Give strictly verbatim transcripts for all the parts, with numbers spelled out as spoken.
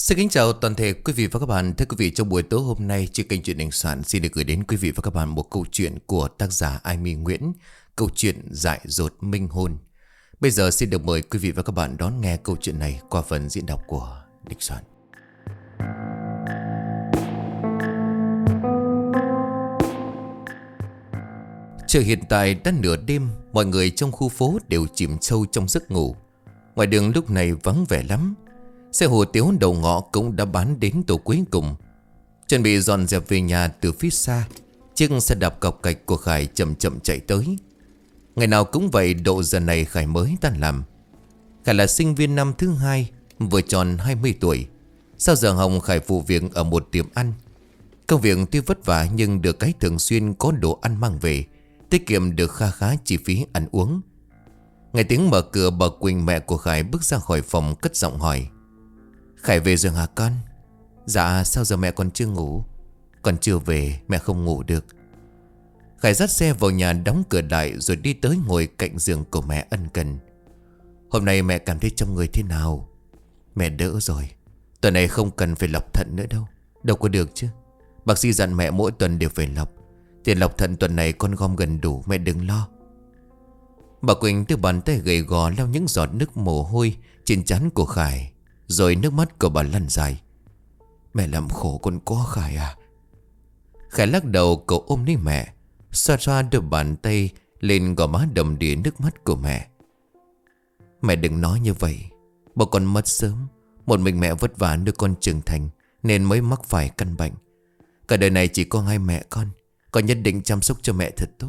Xin kính chào toàn thể quý vị và các bạn. Thưa quý vị, trong buổi tối hôm nay, trên kênh Chuyện Đình Soạn xin được gửi đến quý vị và các bạn một câu chuyện của tác giả Ai My Nguyễn, câu chuyện Dại Dột Minh Hôn. Bây giờ xin được mời quý vị và các bạn đón nghe câu chuyện này qua phần diễn đọc của Đình Soạn. Trời hiện tại đã nửa đêm, mọi người trong khu phố đều chìm sâu trong giấc ngủ. Ngoài đường lúc này vắng vẻ lắm. Xe hủ tiếu đầu ngõ cũng đã bán đến tổ cuối cùng. Chuẩn bị dọn dẹp về nhà từ phía xa, chiếc xe đạp cọc cạch của Khải chậm chậm chạy tới. Ngày nào cũng vậy, độ giờ này Khải mới tan làm. Khải là sinh viên năm thứ hai, vừa tròn hai mươi tuổi. Sau giờ học Khải phụ việc ở một tiệm ăn. Công việc tuy vất vả nhưng được cái thường xuyên có đồ ăn mang về, tiết kiệm được kha khá chi phí ăn uống. Nghe tiếng mở cửa, bà Quỳnh mẹ của Khải bước ra khỏi phòng cất giọng hỏi: "Khải về rồi hả con?" "Dạ, sao giờ mẹ còn chưa ngủ?" "Con chưa về, mẹ không ngủ được." Khải dắt xe vào nhà đóng cửa lại rồi đi tới ngồi cạnh giường của mẹ ân cần: "Hôm nay mẹ cảm thấy trong người thế nào?" "Mẹ đỡ rồi, tuần này không cần phải lọc thận nữa đâu." "Đâu có được chứ, bác sĩ dặn mẹ mỗi tuần đều phải lọc. Tiền lọc thận tuần này con gom gần đủ, mẹ đừng lo." Bà Quỳnh đưa bàn tay gầy gò lau những giọt nước mồ hôi trên trán của Khải, rồi nước mắt của bà lăn dài: "Mẹ làm khổ con quá Khải à." Khải lắc đầu, cậu ôm lấy mẹ, xoa xoa đôi bàn tay lên gò má đầm đìa nước mắt của mẹ. "Mẹ đừng nói như vậy, bố con mất sớm, một mình mẹ vất vả nuôi con trưởng thành nên mới mắc phải căn bệnh. Cả đời này chỉ có hai mẹ con, con nhất định chăm sóc cho mẹ thật tốt."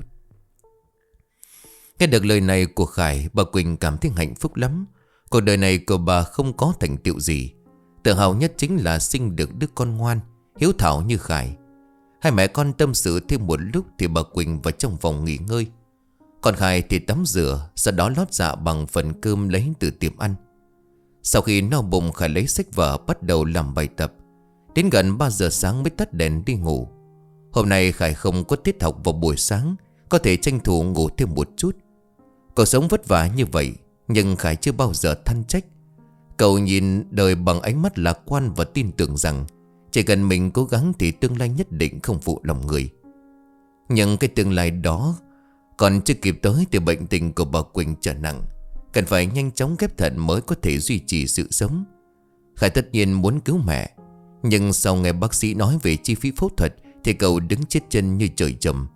Nghe được lời này của Khải, bà Quỳnh cảm thấy hạnh phúc lắm. Cuộc đời này của bà không có thành tựu gì, tự hào nhất chính là sinh được đứa con ngoan, hiếu thảo như Khải. Hai mẹ con tâm sự thêm một lúc thì bà Quỳnh vào trong phòng nghỉ ngơi. Còn Khải thì tắm rửa, sau đó lót dạ bằng phần cơm lấy từ tiệm ăn. Sau khi no bụng, Khải lấy sách vở bắt đầu làm bài tập. Đến gần ba giờ sáng mới tắt đèn đi ngủ. Hôm nay Khải không có tiết học vào buổi sáng, có thể tranh thủ ngủ thêm một chút. Cuộc sống vất vả như vậy, nhưng Khải chưa bao giờ than trách. Cậu nhìn đời bằng ánh mắt lạc quan và tin tưởng rằng chỉ cần mình cố gắng thì tương lai nhất định không phụ lòng người. Nhưng cái tương lai đó còn chưa kịp tới thì bệnh tình của bà Quỳnh trở nặng, cần phải nhanh chóng ghép thận mới có thể duy trì sự sống. Khải tất nhiên muốn cứu mẹ, nhưng sau nghe bác sĩ nói về chi phí phẫu thuật thì cậu đứng chết chân như trời trồng.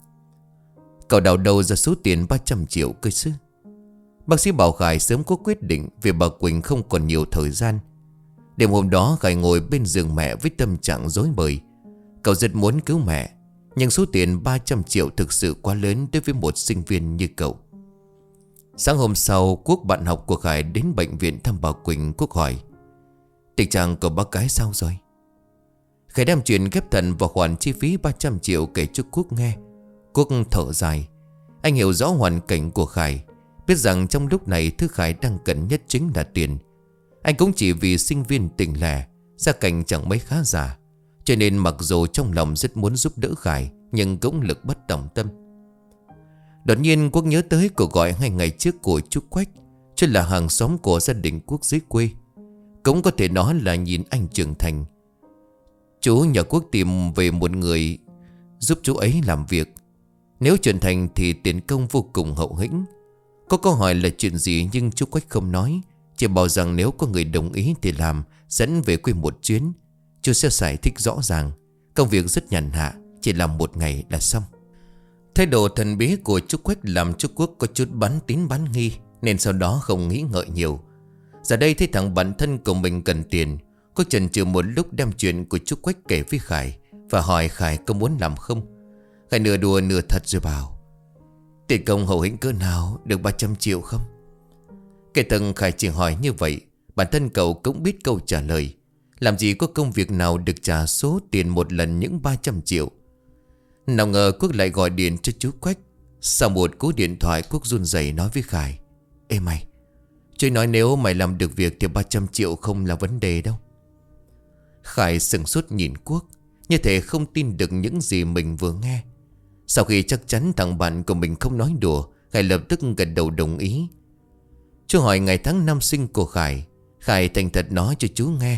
Cậu đào đầu ra số tiền ba trăm triệu cơ chứ. Bác sĩ bảo Khải sớm có quyết định vì bà Quỳnh không còn nhiều thời gian. Đêm hôm đó Khải ngồi bên giường mẹ với tâm trạng rối bời. Cậu rất muốn cứu mẹ, nhưng số tiền ba trăm triệu thực sự quá lớn đối với một sinh viên như cậu. Sáng hôm sau, Quốc bạn học của Khải đến bệnh viện thăm bà Quỳnh. Quốc hỏi: "Tình trạng của bác gái sao rồi?" Khải đem chuyện ghép thận và khoản chi phí ba trăm triệu kể cho Quốc nghe. Quốc thở dài. Anh hiểu rõ hoàn cảnh của Khải, biết rằng trong lúc này thứ Khải đang cần nhất chính là tiền. Anh cũng chỉ vì sinh viên tỉnh lẻ, gia cảnh chẳng mấy khá giả, cho nên mặc dù trong lòng rất muốn giúp đỡ Khải, nhưng cũng lực bất tòng tâm. Đột nhiên Quốc nhớ tới cuộc gọi hai ngày trước của chú Quách, chứ là hàng xóm của gia đình Quốc dưới quê. Cũng có thể nói là nhìn anh trưởng thành. Chú nhờ Quốc tìm về một người giúp chú ấy làm việc. Nếu trưởng thành thì tiền công vô cùng hậu hĩnh. Có câu hỏi là chuyện gì nhưng chú Quách không nói, chỉ bảo rằng nếu có người đồng ý thì làm, dẫn về quê một chuyến. Chú sẽ giải thích rõ ràng. Công việc rất nhàn hạ, chỉ làm một ngày là xong. Thái độ thần bí của chú Quách làm chú Quốc có chút bán tín bán nghi, nên sau đó không nghĩ ngợi nhiều. Giờ đây thấy thằng bạn thân của mình cần tiền, Quốc chần chừ một lúc đem chuyện của chú Quách kể với Khải và hỏi Khải có muốn làm không. Khải nửa đùa nửa thật rồi bảo: "Tiền công hậu hĩnh cỡ nào, được ba trăm triệu không?" Kể từng Khải chỉ hỏi như vậy, bản thân cậu cũng biết câu trả lời. Làm gì có công việc nào được trả số tiền một lần những ba trăm triệu. Nào ngờ Quốc lại gọi điện cho chú Quách. Sau một cú điện thoại, Quốc run rẩy nói với Khải: "Ê mày, chú nói nếu mày làm được việc thì ba trăm triệu không là vấn đề đâu." Khải sững sốt nhìn Quốc, như thể không tin được những gì mình vừa nghe. Sau khi chắc chắn thằng bạn của mình không nói đùa, Khải lập tức gật đầu đồng ý. Chú hỏi ngày tháng năm sinh của Khải. Khải thành thật nói cho chú nghe,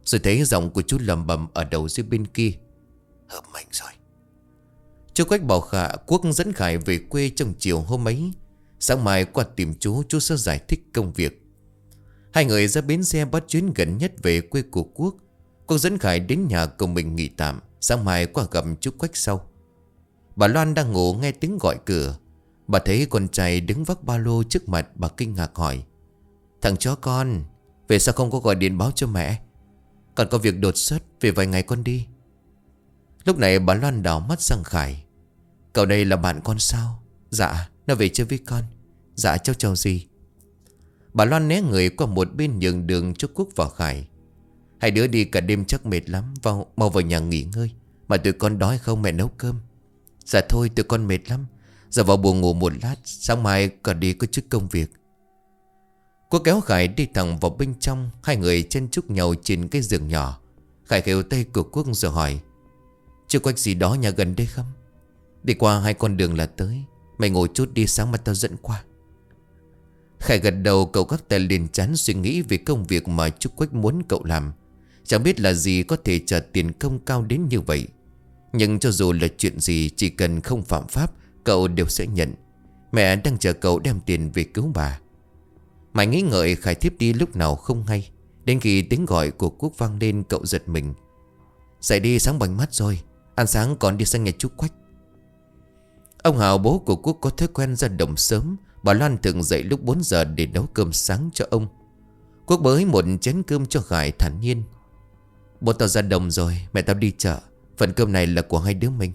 Rồi thấy giọng của chú lầm bầm ở đầu dưới bên kia: Hợp mệnh rồi. Chú Quách bảo Khả Quốc dẫn Khải về quê trong chiều hôm ấy. Sáng mai qua tìm chú, chú sẽ giải thích công việc. Hai người ra bến xe bắt chuyến gần nhất về quê của Quốc. Quốc dẫn Khải đến nhà của mình nghỉ tạm, sáng mai qua gặp chú Quách sau. Bà Loan đang ngủ nghe tiếng gọi cửa. Bà thấy con trai đứng vác ba lô trước mặt, bà kinh ngạc hỏi: Thằng chó con, về sao không có gọi điện báo cho mẹ? Còn có việc đột xuất, về vài ngày con đi. Lúc này bà Loan đảo mắt sang Khải: Cậu đây là bạn con sao? Dạ, nó về chơi với con. Dạ, cháu chào gì? Bà Loan né người qua một bên nhường đường cho Quốc và Khải. Hai đứa đi cả đêm chắc mệt lắm, vào, mau vào nhà nghỉ ngơi. Mà tụi con đói không, mẹ nấu cơm? Dạ thôi, tụi con mệt lắm. Giờ vào buồng ngủ một lát, sáng mai còn đi có chút công việc. Quốc kéo Khải đi thẳng vào bên trong. Hai người chen chúc nhau trên cái giường nhỏ. Khải khều tay của Quốc rồi hỏi: Chưa Quách gì đó nhà gần đây không? Đi qua hai con đường là tới. Mày ngồi chút đi, sáng mai tao dẫn qua. Khải gật đầu, cậu gác tay lên trán suy nghĩ về công việc mà chú Quách muốn cậu làm. Chẳng biết là gì có thể trả tiền công cao đến như vậy. Nhưng cho dù là chuyện gì, chỉ cần không phạm pháp, cậu đều sẽ nhận. Mẹ đang chờ cậu đem tiền về cứu bà. Mãi nghĩ ngợi, Khải thiếp đi lúc nào không hay. Đến khi tiếng gọi của Quốc vang lên, cậu giật mình. Dậy đi, sáng bảnh mắt rồi. Ăn sáng còn đi sang nhà chú Quách. Ông Hào bố của Quốc có thói quen ra đồng sớm. Bà Loan thường dậy lúc bốn giờ để nấu cơm sáng cho ông. Quốc bới một chén cơm cho Khải thản nhiên: Bố tao ra đồng rồi, mẹ tao đi chợ. Phần cơm này là của hai đứa mình.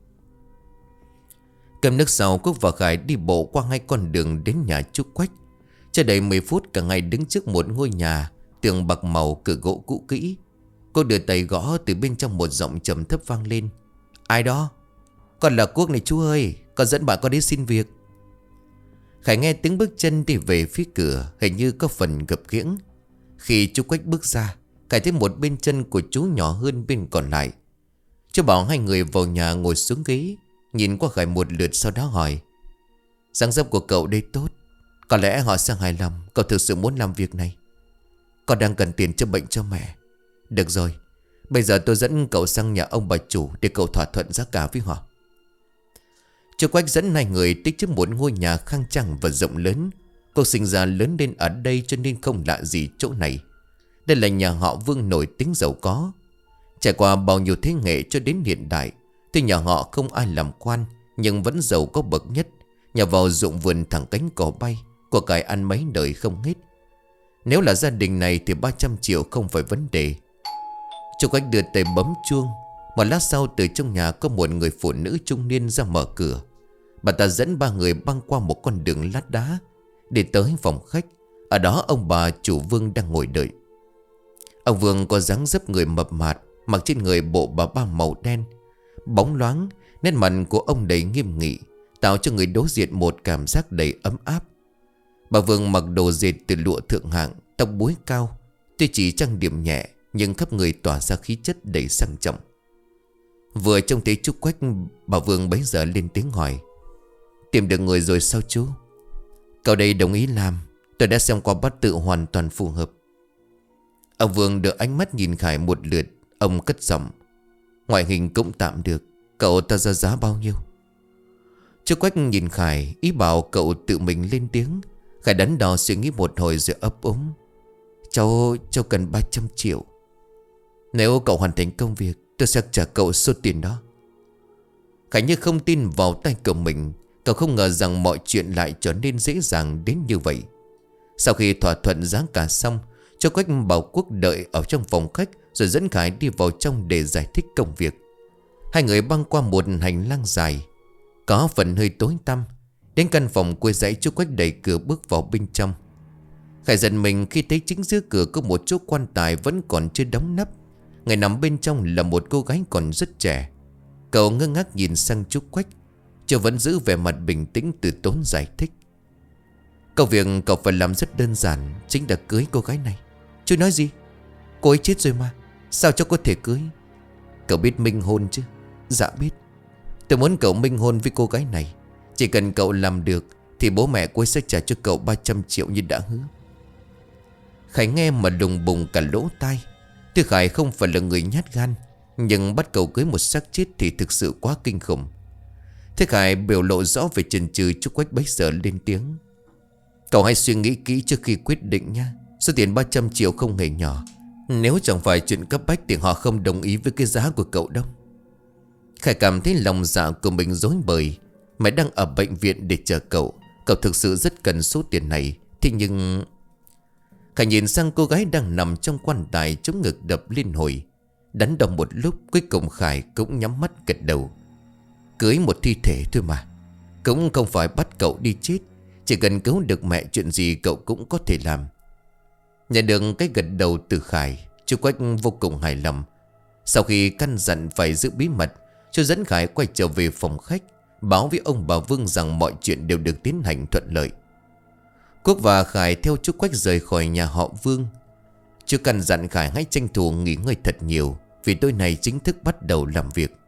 Cơm nước sau, Quốc và Khải đi bộ qua hai con đường đến nhà chú Quách. Chưa đầy mười phút, cả ngày đứng trước một ngôi nhà tường bạc màu, cửa gỗ cũ kỹ. Cô đưa tay gõ, từ bên trong một giọng trầm thấp vang lên: Ai đó? Con là Quốc này chú ơi, con dẫn bạn con đến xin việc. Khải nghe tiếng bước chân đi về phía cửa, hình như có phần gập ghiếng. Khi chú Quách bước ra, Khải thấy một bên chân của chú nhỏ hơn bên còn lại. Chú bảo hai người vào nhà ngồi xuống ghế, nhìn qua Khải một lượt, sau đó hỏi: Dáng dấp của cậu đây tốt. Có lẽ họ sẽ hài lòng cậu thực sự muốn làm việc này. Con đang cần tiền chữa bệnh cho mẹ. Được rồi, bây giờ tôi dẫn cậu sang nhà ông bà chủ để cậu thỏa thuận giá cả với họ. Chú Quách dẫn hai người tích trước một ngôi nhà khang trang và rộng lớn. Cô sinh ra lớn lên ở đây cho nên không lạ gì chỗ này. Đây là nhà họ Vương nổi tiếng giàu có. Trải qua bao nhiêu thế hệ cho đến hiện đại, tuy nhà họ không ai làm quan, nhưng vẫn giàu có bậc nhất. Nhà vào ruộng vườn thẳng cánh cỏ bay, của cải ăn mấy đời không hết. Nếu là gia đình này thì ba trăm triệu không phải vấn đề. Chú Quách đưa tay bấm chuông. Một lát sau, từ trong nhà có một người phụ nữ trung niên ra mở cửa. Bà ta dẫn ba người băng qua một con đường lát đá để tới phòng khách. Ở đó ông bà chủ Vương đang ngồi đợi. Ông Vương có dáng dấp người mập mạp, mặc trên người bộ bà ba màu đen bóng loáng. Nét mặt của ông đầy nghiêm nghị, tạo cho người đối diện một cảm giác đầy ấm áp. Bà Vương mặc đồ dệt từ lụa thượng hạng, tóc búi cao. Tuy chỉ trang điểm nhẹ, nhưng khắp người tỏa ra khí chất đầy sang trọng. Vừa trông thấy chú Quách, bà Vương bấy giờ lên tiếng hỏi: Tìm được người rồi sao chú? Cậu đây đồng ý làm. Tôi đã xem qua bát tự hoàn toàn phù hợp. Ông Vương đưa ánh mắt nhìn Khải một lượt. Ông cất giọng: Ngoại hình cũng tạm được. Cậu ta ra giá bao nhiêu? Chú Quách nhìn Khải, ý bảo cậu tự mình lên tiếng. Khải đắn đo suy nghĩ một hồi rồi ấp úng: Cháu, cháu cần ba trăm triệu. Nếu cậu hoàn thành công việc, tôi sẽ trả cậu số tiền đó. Khải như không tin vào tay của mình. Cậu không ngờ rằng mọi chuyện lại trở nên dễ dàng đến như vậy. Sau khi thỏa thuận giá cả xong, chú Quách bảo Quốc đợi ở trong phòng khách, rồi dẫn Khải đi vào trong để giải thích công việc. Hai người băng qua một hành lang dài, có phần hơi tối tăm. Đến căn phòng quê dãy, chú Quách đẩy cửa bước vào bên trong. Khải giật mình khi thấy chính giữa cửa có một chỗ quan tài vẫn còn chưa đóng nắp. Người nằm bên trong là một cô gái còn rất trẻ. Cậu ngơ ngác nhìn sang chú Quách. Chú vẫn giữ vẻ mặt bình tĩnh từ tốn giải thích: Công việc cậu phải làm rất đơn giản, chính là cưới cô gái này. Chú nói gì? Cô ấy chết rồi mà, sao cháu có thể cưới? Cậu biết minh hôn chứ? Dạ biết. Tôi muốn cậu minh hôn với cô gái này. Chỉ cần cậu làm được thì bố mẹ cô ấy sẽ trả cho cậu ba trăm triệu như đã hứa. Khải nghe mà đùng bùng cả lỗ tai. Tuy Khải không phải là người nhát gan, nhưng bắt cậu cưới một xác chết thì thực sự quá kinh khủng. Thế Khải biểu lộ rõ về chần chừ. Chú Quách bấy giờ lên tiếng: "Cậu hãy suy nghĩ kỹ trước khi quyết định nha. Số tiền ba trăm triệu không hề nhỏ. Nếu chẳng phải chuyện cấp bách thì họ không đồng ý với cái giá của cậu đâu." Khải cảm thấy lòng dạ của mình rối bời. Mày đang ở bệnh viện để chờ cậu. Cậu thực sự rất cần số tiền này. Thế nhưng... Khải nhìn sang cô gái đang nằm trong quan tài, chống ngực đập liên hồi. Đắn đo một lúc, cuối cùng Khải cũng nhắm mắt gật đầu. Cưới một thi thể thôi mà, cũng không phải bắt cậu đi chết. Chỉ cần cứu được mẹ, chuyện gì cậu cũng có thể làm. Nhận được cái gật đầu từ Khải, chú Quách vô cùng hài lòng. Sau khi căn dặn phải giữ bí mật, chú dẫn Khải quay trở về phòng khách, báo với ông bà Vương rằng mọi chuyện đều được tiến hành thuận lợi. Quốc và Khải theo chú Quách rời khỏi nhà họ Vương. Chú căn dặn Khải hãy tranh thủ nghỉ ngơi thật nhiều, vì tối nay chính thức bắt đầu làm việc.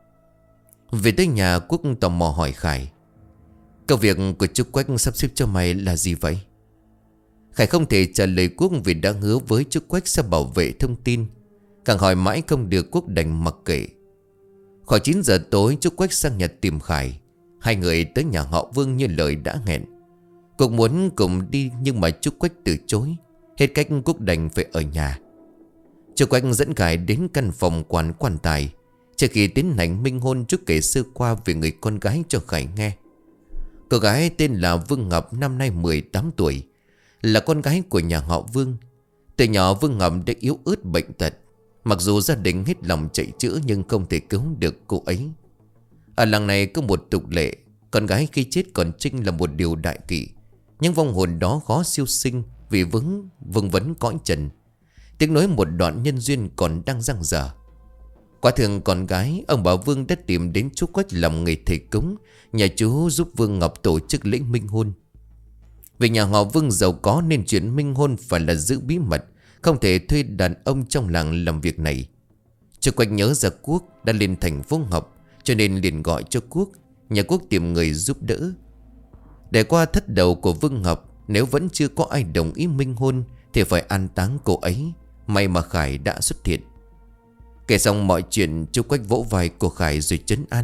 Về tới nhà, Quốc tò mò hỏi Khải: "Công việc của chú Quách sắp xếp cho mày là gì vậy?" Khải không thể trả lời Quốc vì đã hứa với chú Quách sẽ bảo vệ thông tin. Càng hỏi mãi không được, Quốc đành mặc kệ. Khoảng chín giờ tối, chú Quách sang nhà tìm Khải. Hai người tới nhà họ Vương như lời đã hẹn. Quốc muốn cùng đi nhưng mà chú Quách từ chối. Hết cách, Quốc đành phải ở nhà. Chú Quách dẫn Khải đến căn phòng quán quan tài. Trước khi tiến hành minh hôn, chú kể sơ qua về người con gái cho Khải nghe. Cô gái tên là Vương Ngọc, năm nay mười tám tuổi, là con gái của nhà họ Vương. Từ nhỏ Vương Ngọc đã yếu ớt bệnh tật. Mặc dù gia đình hết lòng chạy chữa nhưng không thể cứu được cô ấy. Ở làng này có một tục lệ, con gái khi chết còn trinh là một điều đại kỵ. Nhưng vong hồn đó khó siêu sinh vì vướng vương vấn cõi trần. Tiếng nói một đoạn nhân duyên còn đang dang dở. Qua thường con gái, ông bà Vương đã tìm đến chú Quách làm nghề thầy cúng, nhà chú giúp Vương Ngọc tổ chức lễ minh hôn. Vì nhà họ Vương giàu có nên chuyện minh hôn phải là giữ bí mật, không thể thuê đàn ông trong làng làm việc này. Chú Quách nhớ ra Quốc đã lên thành phố học, cho nên liền gọi cho Quốc, nhà Quốc tìm người giúp đỡ. Để qua thất đầu của Vương Ngọc, nếu vẫn chưa có ai đồng ý minh hôn thì phải an táng cô ấy. May mà Khải đã xuất hiện. Kể xong mọi chuyện, chú Quách vỗ vai của Khải rồi trấn an: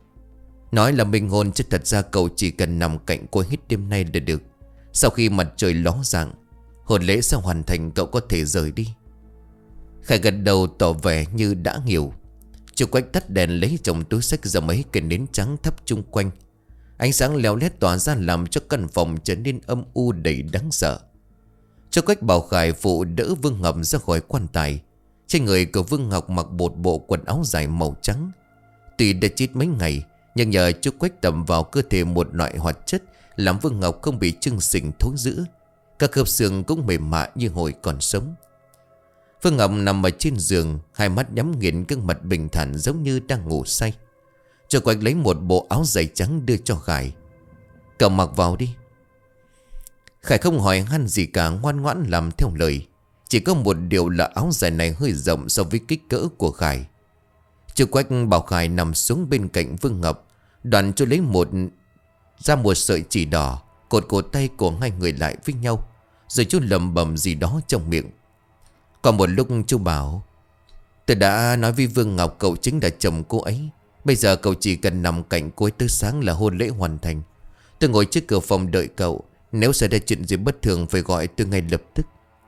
"Nói là minh hôn chứ thật ra cậu chỉ cần nằm cạnh cô hết đêm nay là được. Sau khi mặt trời ló dạng, hôn lễ sẽ hoàn thành, cậu có thể rời đi." Khải gật đầu tỏ vẻ như đã hiểu. Chú Quách tắt đèn, lấy trong túi xách ra mấy cây nến trắng thắp chung quanh. Ánh sáng leo lét tỏa ra làm cho căn phòng trở nên âm u đầy đáng sợ. Chú Quách bảo Khải phụ đỡ Vương Ngọc ra khỏi quan tài. Trên người của Vương Ngọc mặc một bộ quần áo dài màu trắng. Tuy đã chết mấy ngày, nhưng nhờ chú Quách tẩm vào cơ thể một loại hoạt chất làm Vương Ngọc không bị chưng sình thối rữa. Các khớp xương cũng mềm mại như hồi còn sống. Vương Ngọc nằm ở trên giường, hai mắt nhắm nghiền, gương mặt bình thản giống như đang ngủ say. Chú Quách lấy một bộ áo dày trắng đưa cho Khải: "Cậu mặc vào đi." Khải không hỏi han gì cả, ngoan ngoãn làm theo lời. Chỉ có một điều là áo dài này hơi rộng so với kích cỡ của Khải. Chú Quách bảo Khải nằm xuống bên cạnh Vương Ngọc. Đoạn chú lấy một ra một sợi chỉ đỏ, cột cổ tay của hai người lại với nhau. Rồi chú lầm bầm gì đó trong miệng. Còn một lúc chú bảo: "Tôi đã nói với Vương Ngọc cậu chính là chồng cô ấy. Bây giờ cậu chỉ cần nằm cạnh cô ấy tới sáng là hôn lễ hoàn thành. Tôi ngồi trước cửa phòng đợi cậu. Nếu xảy ra chuyện gì bất thường phải gọi tôi ngay lập tức."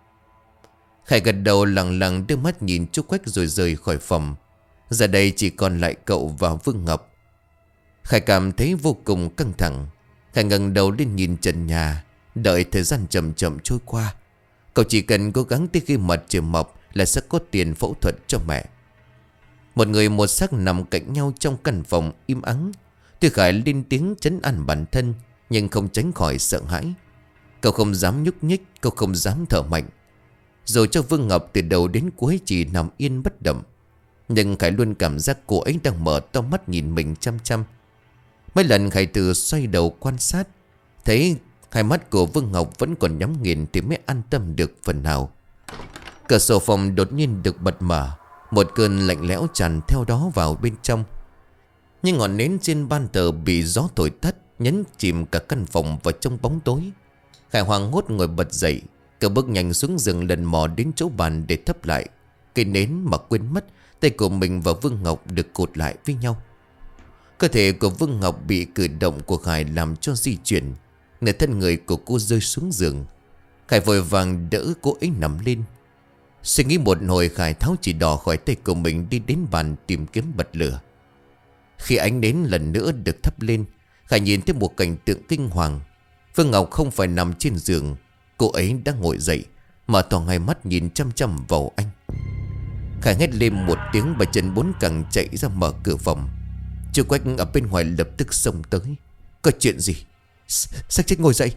Khải gật đầu lặng lặng đưa mắt nhìn chú Quách rồi rời khỏi phòng. Giờ đây chỉ còn lại cậu và Vương Ngọc. Khải cảm thấy vô cùng căng thẳng. Khải ngẩng đầu lên nhìn trần nhà, đợi thời gian chậm chậm trôi qua. Cậu chỉ cần cố gắng tới khi mặt trời mọc là sẽ có tiền phẫu thuật cho mẹ. Một người một xác nằm cạnh nhau trong căn phòng im ắng. Tuy Khải lên tiếng trấn an bản thân, nhưng không tránh khỏi sợ hãi. Cậu không dám nhúc nhích, cậu không dám thở mạnh. Rồi cho Vương Ngọc từ đầu đến cuối chỉ nằm yên bất động. Nhưng Khải luôn cảm giác cô ấy đang mở to mắt nhìn mình chăm chăm. Mấy lần Khải từ xoay đầu quan sát, thấy hai mắt của Vương Ngọc vẫn còn nhắm nghiền thì mới an tâm được phần nào. Cửa sổ phòng đột nhiên được bật mở. Một cơn lạnh lẽo tràn theo đó vào bên trong. Nhưng ngọn nến trên ban thờ bị gió thổi tắt, nhấn chìm cả căn phòng vào trong bóng tối. Khải hoảng hốt ngồi bật dậy. Cậu bước nhanh xuống giường lần mò đến chỗ bàn để thấp lại. cây nến mà quên mất tay của mình và Vương Ngọc được cột lại với nhau. Cơ thể của Vương Ngọc bị cử động của Khải làm cho di chuyển. Nửa thân người của cô rơi xuống giường. Khải vội vàng đỡ cô ấy nằm lên. Suy nghĩ một hồi, Khải tháo chỉ đỏ khỏi tay của mình, đi đến bàn tìm kiếm bật lửa. Khi ánh nến lần nữa được thắp lên, Khải nhìn thấy một cảnh tượng kinh hoàng. Vương Ngọc không phải nằm trên giường. Cô ấy đang ngồi dậy, mở to hai mắt nhìn chăm chăm vào anh. Khải hét lên một tiếng, bà chân bốn cẳng chạy ra mở cửa phòng. Chú Quách ở bên ngoài lập tức xông tới. Có chuyện gì? Xác chết ngồi dậy.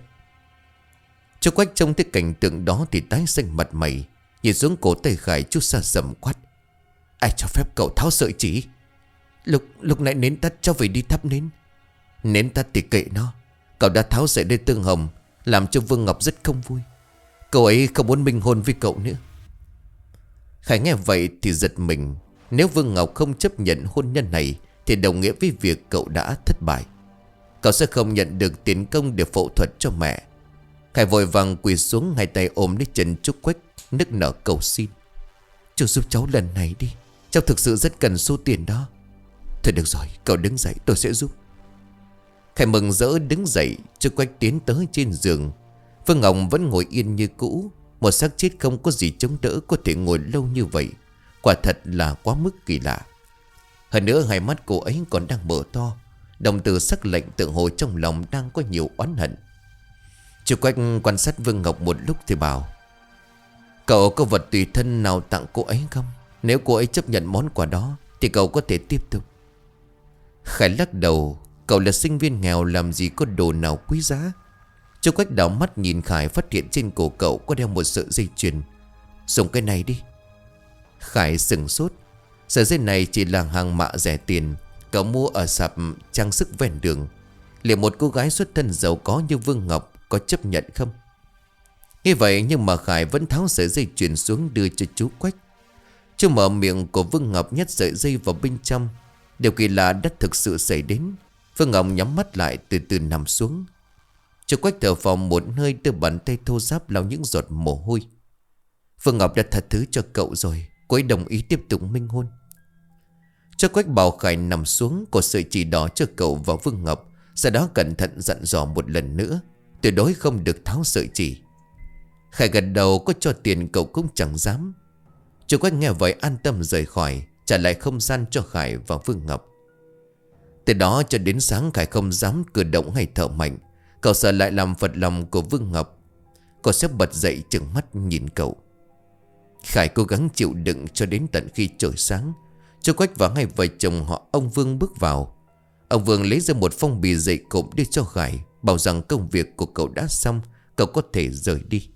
Chú Quách trông thấy cảnh tượng đó thì tái xanh mặt mày, nhìn xuống cổ tay Khải, chú xa sầm quát: ai cho phép cậu tháo sợi chỉ? Lúc lúc nãy nến tắt, cháu về đi thắp nến. Nến tắt thì kệ nó. Cậu đã tháo sợi dây tương hồng, làm cho Vương Ngọc rất không vui. Cậu ấy không muốn minh hôn với cậu nữa. Khải nghe vậy thì giật mình. Nếu Vương Ngọc không chấp nhận hôn nhân này thì đồng nghĩa với việc cậu đã thất bại. Cậu sẽ không nhận được tiền công để phẫu thuật cho mẹ. Khải vội vàng quỳ xuống, hai tay ôm lấy chân chú Quách, nức nở cầu xin: chú giúp cháu lần này đi, cháu thực sự rất cần số tiền đó. Thôi được rồi, cậu đứng dậy, tôi sẽ giúp. Khải mừng rỡ đứng dậy. Chú Quách tiến tới trên giường. Vương Ngọc vẫn ngồi yên như cũ. Một xác chết không có gì chống đỡ có thể ngồi lâu như vậy, quả thật là quá mức kỳ lạ. Hơn nữa hai mắt cô ấy còn đang mở to, đồng tử sắc lạnh, tự hồ trong lòng đang có nhiều oán hận. Chú Quách quan sát Vương Ngọc một lúc thì bảo: cậu có vật tùy thân nào tặng cô ấy không? Nếu cô ấy chấp nhận món quà đó thì cậu có thể tiếp tục. Khải lắc đầu: cậu là sinh viên nghèo, làm gì có đồ nào quý giá. Chú Quách đảo mắt nhìn Khải, phát hiện trên cổ cậu có đeo một sợi dây chuyền. Dùng cái này đi. Khải sừng sốt. Sợi dây này chỉ là hàng mạ rẻ tiền, cậu mua ở sạp trang sức ven đường. Liệu một cô gái xuất thân giàu có như Vương Ngọc có chấp nhận không? Như vậy nhưng mà Khải vẫn tháo sợi dây chuyền xuống đưa cho chú Quách. Chú mở miệng của Vương Ngọc, nhét sợi dây vào bên trong. Điều kỳ lạ đã thực sự xảy đến. Vương Ngọc nhắm mắt lại, từ từ nằm xuống. Chú Quách thở phào một hơi, đưa bàn tay thô ráp lau những giọt mồ hôi. Vương Ngọc đã tha thứ cho cậu rồi, cô ấy đồng ý tiếp tục minh hôn. Chú Quách bảo Khải nằm xuống, cột sợi chỉ đỏ cho cậu và Vương Ngọc. Sau đó cẩn thận dặn dò một lần nữa, tuyệt đối không được tháo sợi chỉ. Khải gật đầu, có cho tiền cậu cũng chẳng dám. Chú Quách nghe vậy an tâm rời khỏi, trả lại không gian cho Khải và Vương Ngọc. Từ đó cho đến sáng, Khải không dám cử động hay thở mạnh. Cậu sợ lại làm phật lòng của Vương Ngọc. Cậu sẽ bật dậy trừng mắt nhìn cậu. Khải cố gắng chịu đựng cho đến tận khi trời sáng. Chú Quách và hai vợ chồng họ ông Vương bước vào. Ông Vương lấy ra một phong bì dày cộm đưa cho Khải, bảo rằng công việc của cậu đã xong, cậu có thể rời đi.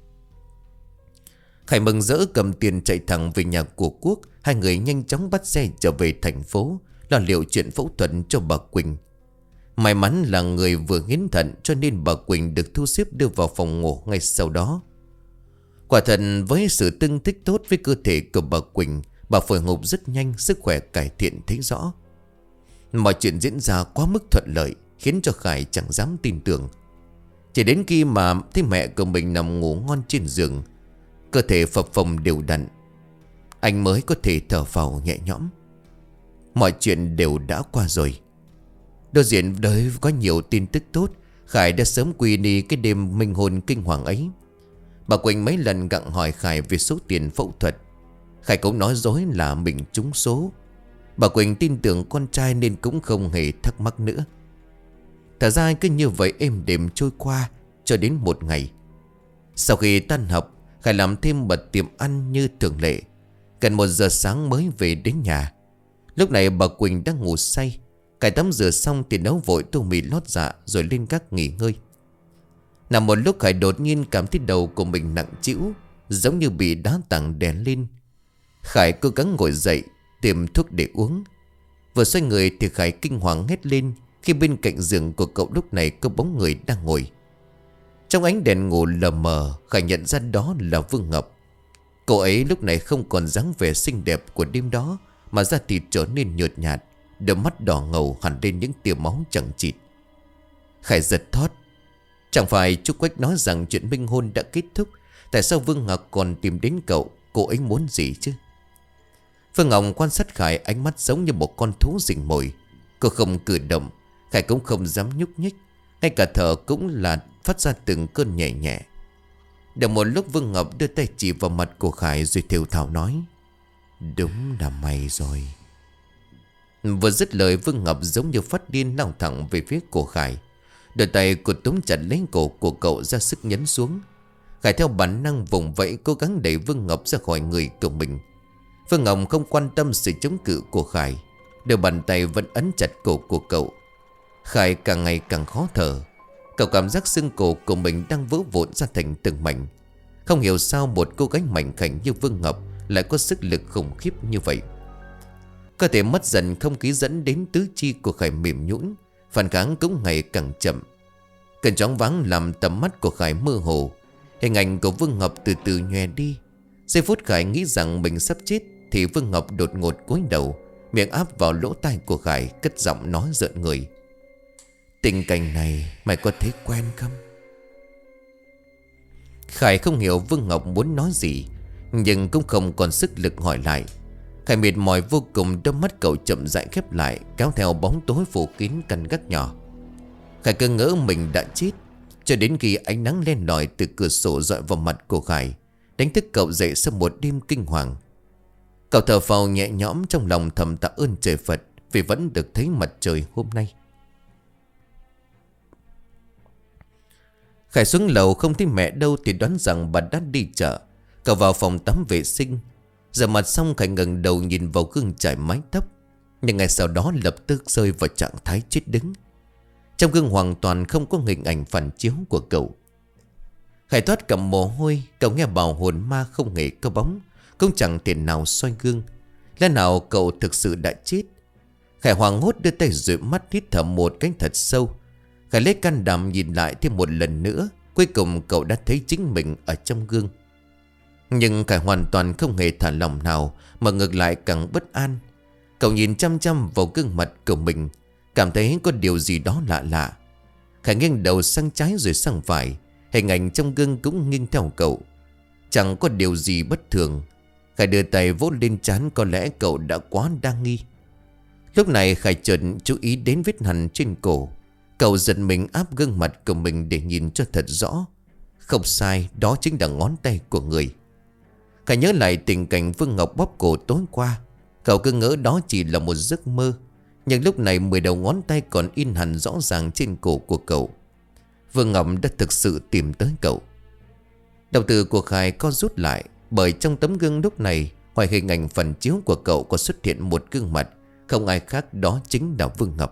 Khải mừng rỡ cầm tiền chạy thẳng về nhà của Quốc. Hai người nhanh chóng bắt xe trở về thành phố, lo liệu chuyện phẫu thuật cho bà Quỳnh. May mắn là người vừa hiến thận, cho nên bà Quỳnh được thu xếp đưa vào phòng ngủ ngay sau đó. Quả thật với sự tương thích tốt với cơ thể của bà Quỳnh, bà hồi phục rất nhanh, sức khỏe cải thiện thấy rõ. Mọi chuyện diễn ra quá mức thuận lợi, khiến cho Khải chẳng dám tin tưởng. Chỉ đến khi mà thấy mẹ của mình nằm ngủ ngon trên giường, cơ thể phập phồng đều đặn, anh mới có thể thở phào nhẹ nhõm. Mọi chuyện đều đã qua rồi. Đối diện đời có nhiều tin tức tốt, Khải đã sớm quên đi cái đêm minh hôn kinh hoàng ấy. Bà Quỳnh mấy lần gặng hỏi Khải về số tiền phẫu thuật. Khải cũng nói dối là mình trúng số. Bà Quỳnh tin tưởng con trai nên cũng không hề thắc mắc nữa. Thật ra cứ như vậy êm đềm trôi qua cho đến một ngày. Sau khi tan học, Khải làm thêm bật tiệm ăn như thường lệ. Gần một giờ sáng mới về đến nhà. Lúc này bà Quỳnh đang ngủ say. Khải tắm rửa xong thì nấu vội tô mì lót dạ rồi lên gác nghỉ ngơi. Nằm một lúc, Khải đột nhiên cảm thấy đầu của mình nặng trĩu, giống như bị đá tảng đè lên. Khải cố gắng ngồi dậy tìm thuốc để uống. Vừa xoay người thì Khải kinh hoàng hét lên khi bên cạnh giường của cậu lúc này có bóng người đang ngồi. Trong ánh đèn ngủ lờ mờ, Khải nhận ra đó là Vương Ngọc. Cậu ấy lúc này không còn dáng vẻ xinh đẹp của đêm đó, mà da thịt trở nên nhợt nhạt, đôi mắt đỏ ngầu hẳn lên những tia máu chẳng chịt. Khải giật thót. Chẳng phải chú Quách nói rằng chuyện minh hôn đã kết thúc, tại sao Vương Ngọc còn tìm đến cậu? Cô ấy muốn gì chứ? Phương Ngọc quan sát Khải, ánh mắt giống như một con thú rình mồi. Cô không cử động, Khải cũng không dám nhúc nhích, ngay cả thở cũng là phát ra từng cơn nhẹ nhẹ. Được một lúc Vương Ngọc đưa tay chỉ vào mặt của Khải rồi thều thào nói: "Đúng là mày rồi." Vừa dứt lời, Vương Ngọc giống như phát điên lao thẳng về phía của Khải. Đôi tay của túm chặt lấy cổ của cậu, ra sức nhấn xuống. Khải theo bản năng vùng vẫy, cố gắng đẩy Vương Ngọc ra khỏi người của mình. Vương Ngọc không quan tâm sự chống cự của Khải, đôi bàn tay vẫn ấn chặt cổ của cậu. Khải càng ngày càng khó thở. Cậu cảm giác xương cổ của mình đang vỡ vụn ra thành từng mảnh. Không hiểu sao một cô gái mảnh khảnh như Vương Ngọc lại có sức lực khủng khiếp như vậy. Cơ thể mất dần, không khí dẫn đến tứ chi của Khải mềm nhũn, phản kháng cũng ngày càng chậm. Cơn choáng váng làm tầm mắt của Khải mơ hồ. Hình ảnh của Vương Ngọc từ từ nhòe đi. Giây phút Khải nghĩ rằng mình sắp chết thì Vương Ngọc đột ngột cúi đầu, miệng áp vào lỗ tai của Khải, cất giọng nói rợn người: "Tình cảnh này mày có thấy quen không?" Khải không hiểu Vương Ngọc muốn nói gì, nhưng cũng không còn sức lực hỏi lại. Khải mệt mỏi vô cùng, đôi mắt cậu chậm rãi khép lại, kéo theo bóng tối phủ kín căn gác nhỏ. Khải cứ ngỡ mình đã chết, cho đến khi ánh nắng len lỏi từ cửa sổ dọi vào mặt của Khải, đánh thức cậu dậy sau một đêm kinh hoàng. Cậu thở phào nhẹ nhõm, trong lòng thầm tạ ơn trời Phật vì vẫn được thấy mặt trời hôm nay. Khải xuống lầu không thấy mẹ đâu thì đoán rằng bà đã đi chợ. Cậu vào phòng tắm vệ sinh, rửa mặt xong Khải ngẩng đầu nhìn vào gương chải mái tóc, nhưng ngay sau đó lập tức rơi vào trạng thái chết đứng. Trong gương hoàn toàn không có hình ảnh phản chiếu của cậu. Khải thoát cả mồ hôi. Cậu nghe bảo hồn ma không hề có bóng, cũng chẳng tiền nào soi gương. Lẽ nào cậu thực sự đã chết? Khải hoảng hốt đưa tay dụi mắt, hít thở một cách thật sâu. Khải lấy can đảm nhìn lại thêm một lần nữa. Cuối cùng cậu đã thấy chính mình ở trong gương. Nhưng Khải hoàn toàn không hề thả lỏng nào, mà ngược lại càng bất an. Cậu nhìn chăm chăm vào gương mặt của mình, cảm thấy có điều gì đó lạ lạ. Khải nghiêng đầu sang trái rồi sang phải. Hình ảnh trong gương cũng nghiêng theo cậu. Chẳng có điều gì bất thường. Khải đưa tay vỗ lên trán, có lẽ cậu đã quá đa nghi. Lúc này Khải chợt chú ý đến vết hằn trên cổ. Cậu giật mình áp gương mặt của mình để nhìn cho thật rõ. Không sai, đó chính là ngón tay của người. Khải nhớ lại tình cảnh Vương Ngọc bóp cổ tối qua. Cậu cứ ngỡ đó chỉ là một giấc mơ, nhưng lúc này mười đầu ngón tay còn in hẳn rõ ràng trên cổ của cậu. Vương Ngọc đã thực sự tìm tới cậu. Đầu tử của Khải co rút lại, bởi trong tấm gương lúc này, ngoài hình ảnh phản chiếu của cậu có xuất hiện một gương mặt, không ai khác, đó chính là Vương Ngọc.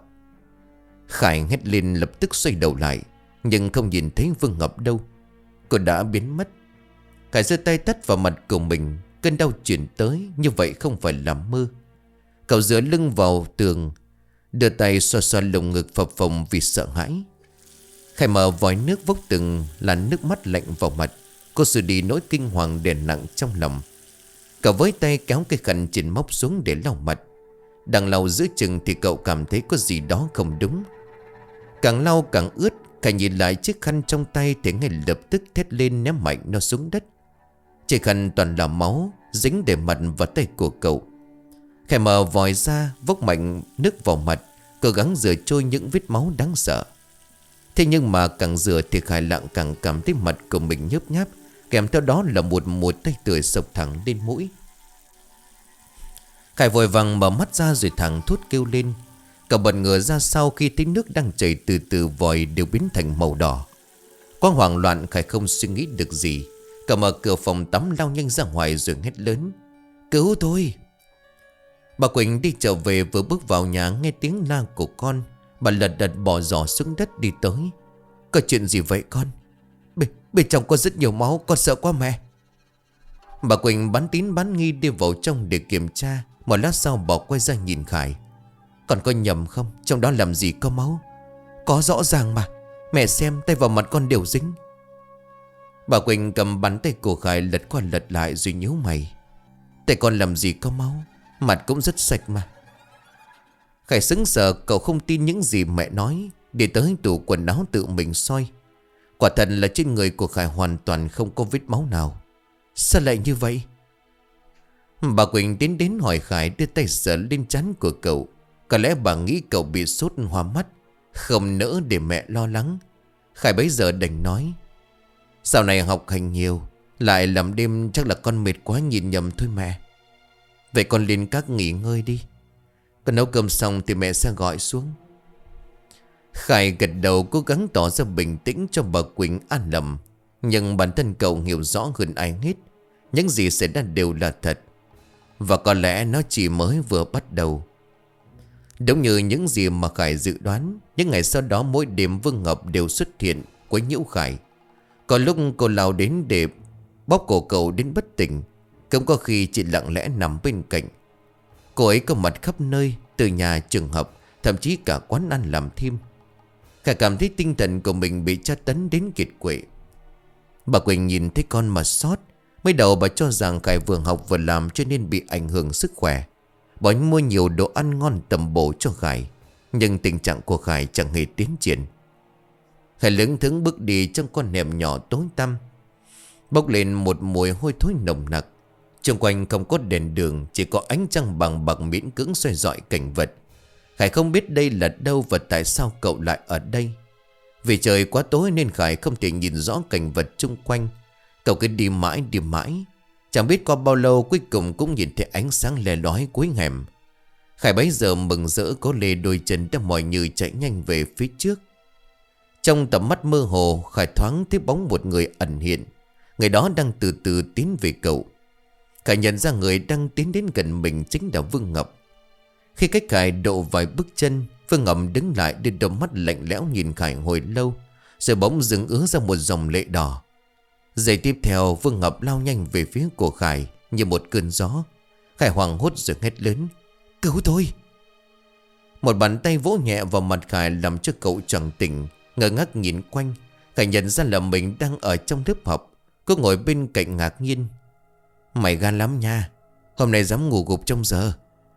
Khải hét lên, lập tức xoay đầu lại, nhưng không nhìn thấy Vương Ngọc đâu. Cô đã biến mất. Khải giơ tay tát vào mặt của mình. Cơn đau chuyển tới, như vậy không phải là mơ. Cậu dựa lưng vào tường, đưa tay xoa xoa lồng ngực phập phồng vì sợ hãi. Khải mở vòi nước vốc từng làn nước mắt lạnh vào mặt. Cô xử đi nỗi kinh hoàng đè nặng trong lòng. Cậu với tay kéo cây khăn trên móc xuống để lau mặt. Đang lau giữa chừng thì cậu cảm thấy có gì đó không đúng. Càng lau càng ướt. Khải nhìn lại chiếc khăn trong tay thì ngay lập tức thét lên, ném mạnh nó xuống đất. Chiếc khăn toàn là máu, dính để mặt và tay của cậu. Khải mở vòi ra, vốc mạnh nước vào mặt, cố gắng rửa trôi những vết máu đáng sợ. Thế nhưng mà càng rửa thì Khải lặng càng cảm thấy mặt của mình nhớp nháp, kèm theo đó là một một tay tươi sộc thẳng lên mũi. Khải vội vàng mở mắt ra rồi thẳng thốt kêu lên. Cậu bật ngửa ra sau khi thấy nước đang chảy từ từ vòi đều biến thành màu đỏ. Quá hoảng loạn, Khải không suy nghĩ được gì. Cậu mở cửa phòng tắm lao nhanh ra ngoài rồi hét lớn: "Cứu tôi!" Bà Quỳnh đi trở về, vừa bước vào nhà nghe tiếng la của con. Bà lật đật bỏ giỏ xuống đất đi tới. "Có chuyện gì vậy con?" Bên, bên trong có rất nhiều máu, con sợ quá mẹ." Bà Quỳnh bán tín bán nghi đi vào trong để kiểm tra. Một lát sau bà quay ra nhìn Khải: "Con có nhầm không? Trong đó làm gì có máu?" "Có rõ ràng mà. Mẹ xem, tay vào mặt con đều dính." Bà Quỳnh cầm bàn tay của Khải lật qua lật lại rồi nhíu mày: "Tay con làm gì có máu? Mặt cũng rất sạch mà." Khải sững sờ, cậu không tin những gì mẹ nói. Đi tới tủ quần áo tự mình soi. Quả thật là trên người của Khải hoàn toàn không có vết máu nào. "Sao lại như vậy?" Bà Quỳnh tiến đến hỏi Khải, đưa tay sờ lên trán của cậu. Có lẽ bà nghĩ cậu bị sốt hoa mắt, không nỡ để mẹ lo lắng. Khải bấy giờ đành nói: "Dạo này học hành nhiều, lại làm đêm, chắc là con mệt quá nhìn nhầm thôi mẹ. Vậy con lên các nghỉ ngơi đi. Con nấu cơm xong thì mẹ sẽ gọi xuống." Khải gật đầu, cố gắng tỏ ra bình tĩnh cho bà Quỳnh an lòng. Nhưng bản thân cậu hiểu rõ hơn ai hết, những gì xảy ra đều là thật, và có lẽ nó chỉ mới vừa bắt đầu. Đúng như những gì mà Khải dự đoán, những ngày sau đó mỗi đêm Vương Ngọc đều xuất hiện quấy nhiễu Khải. Có lúc cô lao đến để bóp cổ cậu đến bất tỉnh, cũng có khi chỉ lặng lẽ nằm bên cạnh. Cô ấy có mặt khắp nơi, từ nhà, trường học, thậm chí cả quán ăn làm thêm. Khải cảm thấy tinh thần của mình bị tra tấn đến kiệt quệ. Bà Quỳnh nhìn thấy con mà xót. Mới đầu bà cho rằng Khải vừa học vừa làm cho nên bị ảnh hưởng sức khỏe. Bà mua nhiều đồ ăn ngon tầm bổ cho Khải, nhưng tình trạng của Khải chẳng hề tiến triển. Khải lững thững bước đi trong con hẻm nhỏ tối tăm, bốc lên một mùi hôi thối nồng nặc. Xung quanh không có đèn đường, chỉ có ánh trăng bằng bạc miễn cưỡng soi rọi cảnh vật. Khải không biết đây là đâu và tại sao cậu lại ở đây. Vì trời quá tối nên Khải không thể nhìn rõ cảnh vật chung quanh. Cậu cứ đi mãi đi mãi, chẳng biết qua bao lâu cuối cùng cũng nhìn thấy ánh sáng le lói cuối hẻm. Khải bấy giờ mừng rỡ cố lê đôi chân đã mỏi như chạy nhanh về phía trước. Trong tầm mắt mơ hồ, Khải thoáng thấy bóng một người ẩn hiện. Người đó đang từ từ tiến về cậu. Khải nhận ra người đang tiến đến gần mình chính là Vương Ngọc. Khi cách Khải độ vài bước chân, Vương Ngọc đứng lại, đưa đôi mắt lạnh lẽo nhìn Khải hồi lâu, rồi bỗng dưng ứa ra một dòng lệ đỏ. Giây tiếp theo, Vương Ngọc lao nhanh về phía của Khải như một cơn gió. Khải hoảng hốt rồi hét lớn: "Cứu tôi!" Một bàn tay vỗ nhẹ vào mặt Khải làm cho cậu choàng tỉnh. Ngơ ngác nhìn quanh, Khải nhận ra là mình đang ở trong lớp học. Cô ngồi bên cạnh ngạc nhiên: "Mày gan lắm nha, hôm nay dám ngủ gục trong giờ."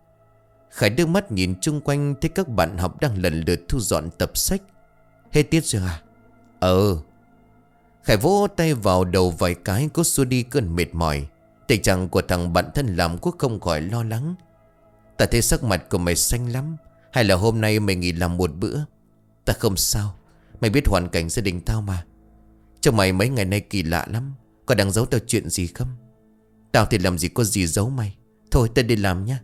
Khải đưa mắt nhìn chung quanh, thấy các bạn học đang lần lượt thu dọn tập sách. "Hết tiết rồi à?" "Ờ." Khải vỗ tay vào đầu vài cái, cố xua đi cơn mệt mỏi. Tình trạng của thằng bạn thân làm cũng không khỏi lo lắng. "Ta thấy sắc mặt của mày xanh lắm, hay là hôm nay mày nghỉ làm một bữa?" "Ta không sao, mày biết hoàn cảnh gia đình tao mà. Cho mày mấy ngày nay kỳ lạ lắm, có đang giấu tao chuyện gì không?" "Tao thì làm gì có gì giấu mày. Thôi ta đi làm nhá."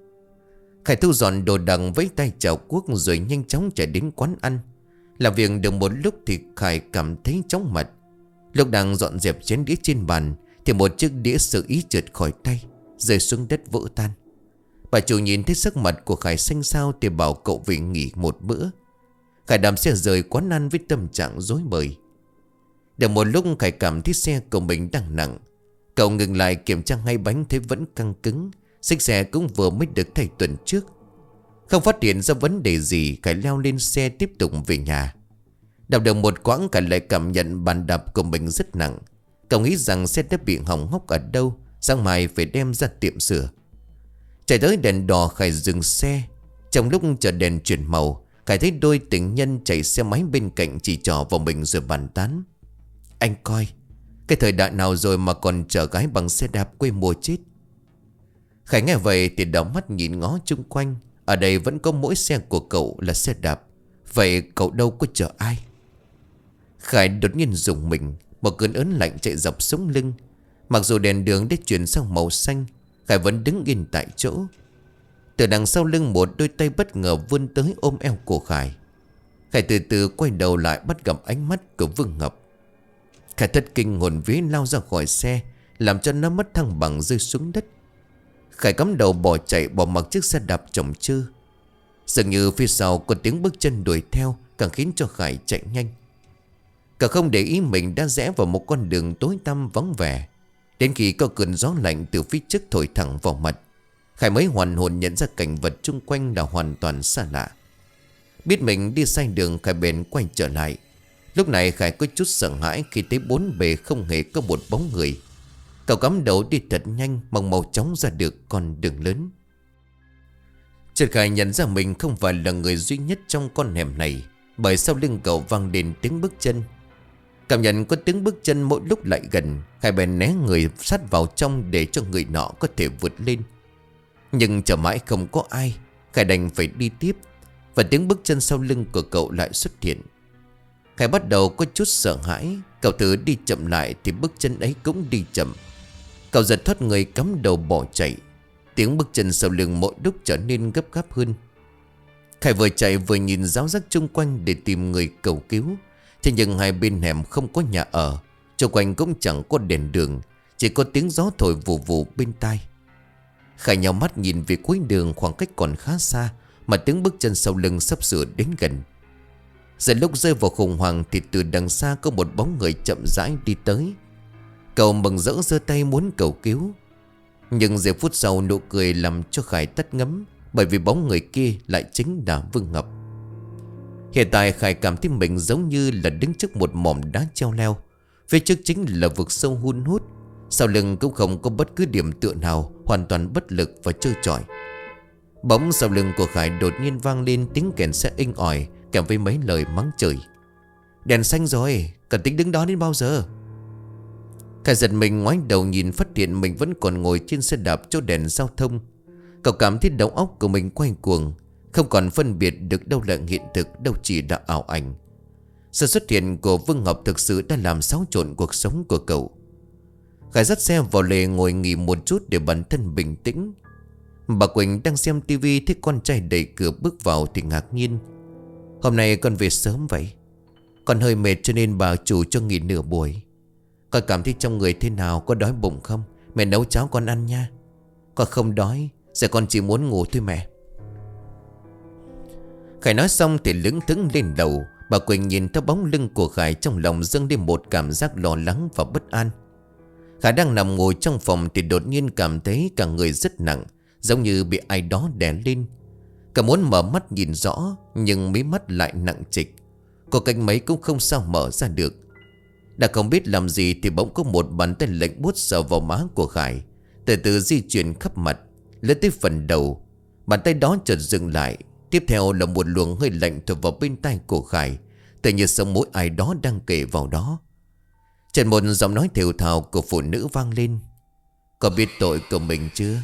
Khải thu dọn đồ đạc với tay chào Quốc rồi nhanh chóng chạy đến quán ăn. Làm việc được một lúc thì Khải cảm thấy chóng mặt. Lúc đang dọn dẹp chén đĩa trên bàn thì một chiếc đĩa sơ ý trượt khỏi tay, rơi xuống đất vỡ tan. Bà chủ nhìn thấy sắc mặt của Khải xanh xao thì bảo cậu về nghỉ một bữa. Khải đạp xe rời quán ăn với tâm trạng rối bời. Được một lúc Khải cảm thấy xe của mình đang nặng. Cậu ngừng lại kiểm tra ngay bánh thấy vẫn căng cứng. Xích xe cũng vừa mới được thay tuần trước. Không phát hiện ra vấn đề gì, Khải leo lên xe tiếp tục về nhà. Đạp được một quãng, Khải lại cảm nhận bàn đạp của mình rất nặng. Cậu nghĩ rằng xe đã bị hỏng hóc ở đâu, sáng mai phải đem ra tiệm sửa. Chạy tới đèn đỏ, Khải dừng xe. Trong lúc chờ đèn chuyển màu, Khải thấy đôi tình nhân chạy xe máy bên cạnh chỉ trỏ vào mình rồi bàn tán: "Anh coi, cái thời đại nào rồi mà còn chở gái bằng xe đạp quê mùa chết." Khải nghe vậy thì đảo mắt nhìn ngó chung quanh. Ở đây vẫn có mỗi xe của cậu là xe đạp. Vậy cậu đâu có chở ai? Khải đột nhiên rùng mình. Một cơn ớn lạnh chạy dọc sống lưng. Mặc dù đèn đường đã chuyển sang màu xanh, Khải vẫn đứng yên tại chỗ. Từ đằng sau lưng một đôi tay bất ngờ vươn tới ôm eo của Khải. Khải từ từ quay đầu lại, bắt gặp ánh mắt của Vương Ngọc. Khải thất kinh hồn vía lao ra khỏi xe, làm cho nó mất thăng bằng rơi xuống đất. Khải cắm đầu bỏ chạy, bỏ mặc chiếc xe đạp chồng chơ. Dường như phía sau có tiếng bước chân đuổi theo, càng khiến cho Khải chạy nhanh. Cả không để ý mình đã rẽ vào một con đường tối tăm vắng vẻ. Đến khi có cơn gió lạnh từ phía trước thổi thẳng vào mặt, Khải mới hoàn hồn nhận ra cảnh vật chung quanh là hoàn toàn xa lạ. Biết mình đi sai đường, Khải bèn quay trở lại. Lúc này Khải có chút sợ hãi khi thấy bốn bề không hề có một bóng người. Cậu cắm đầu đi thật nhanh, mong mau chóng ra được con đường lớn. Chợt Khải nhận ra mình không phải là người duy nhất trong con hẻm này, bởi sau lưng cậu vang lên tiếng bước chân. Cảm nhận có tiếng bước chân mỗi lúc lại gần, Khải bèn né người sát vào trong để cho người nọ có thể vượt lên. Nhưng chờ mãi không có ai, Khải đành phải đi tiếp. Và tiếng bước chân sau lưng của cậu lại xuất hiện. Khải bắt đầu có chút sợ hãi. Cậu thử đi chậm lại thì bước chân ấy cũng đi chậm. Cậu giật thoát người cắm đầu bỏ chạy. Tiếng bước chân sau lưng mỗi lúc trở nên gấp gáp hơn. Khải vừa chạy vừa nhìn ráo rác chung quanh để tìm người cầu cứu. Thế nhưng hai bên hẻm không có nhà ở, xung quanh cũng chẳng có đèn đường, chỉ có tiếng gió thổi vù vù bên tai. Khải nhào mắt nhìn về cuối đường, khoảng cách còn khá xa mà tiếng bước chân sau lưng sắp sửa đến gần. Giờ lúc rơi vào khủng hoảng thì từ đằng xa có một bóng người chậm rãi đi tới. Cậu mừng rỡ giơ tay muốn cầu cứu. Nhưng giây phút sau nụ cười làm cho Khải tắt ngấm, bởi vì bóng người kia lại chính là Vương Ngọc. Hiện tại Khải cảm thấy mình giống như là đứng trước một mỏm đá treo leo. Phía trước chính là vực sâu hun hút, sau lưng cũng không có bất cứ điểm tựa nào, hoàn toàn bất lực và trơ trọi. Bỗng sau lưng của Khải đột nhiên vang lên tiếng kèn xe inh ỏi, kèm với mấy lời mắng chửi. Đèn xanh rồi, cần tính đứng đó đến bao giờ? Khải giật mình ngoái đầu nhìn, phát hiện mình vẫn còn ngồi trên xe đạp chỗ đèn giao thông. Cậu cảm thấy đầu óc của mình quay cuồng, không còn phân biệt được đâu là hiện thực, đâu chỉ là ảo ảnh. Sự xuất hiện của Vương Ngọc thực sự đã làm xáo trộn cuộc sống của cậu. Khải dắt xe vào lề ngồi nghỉ một chút để bản thân bình tĩnh. Bà Quỳnh đang xem tivi thấy con trai đẩy cửa bước vào thì ngạc nhiên. Hôm nay con về sớm vậy? Con hơi mệt cho nên bà chủ cho nghỉ nửa buổi. Con cảm thấy trong người thế nào, có đói bụng không? Mẹ nấu cháo con ăn nha. Con không đói, giờ con chỉ muốn ngủ thôi mẹ. Khải nói xong thì lững thững lên đầu. Bà Quỳnh nhìn theo bóng lưng của Khải, trong lòng dâng lên một cảm giác lo lắng và bất an. Khải đang nằm ngồi trong phòng thì đột nhiên cảm thấy cả người rất nặng, giống như bị ai đó đè lên. Cả muốn mở mắt nhìn rõ, nhưng mí mắt lại nặng trịch. Có cánh mấy cũng không sao mở ra được. Đã không biết làm gì thì bỗng có một bàn tay lạnh buốt sờ vào má của Khải, từ từ di chuyển khắp mặt, lướt tới phần đầu. Bàn tay đó chợt dừng lại. Tiếp theo là một luồng hơi lạnh thổi vào bên tai của Khải, tự như sống mũi ai đó đang kể vào đó. Trên một giọng nói thều thào của phụ nữ vang lên. Có biết tội của mình chưa?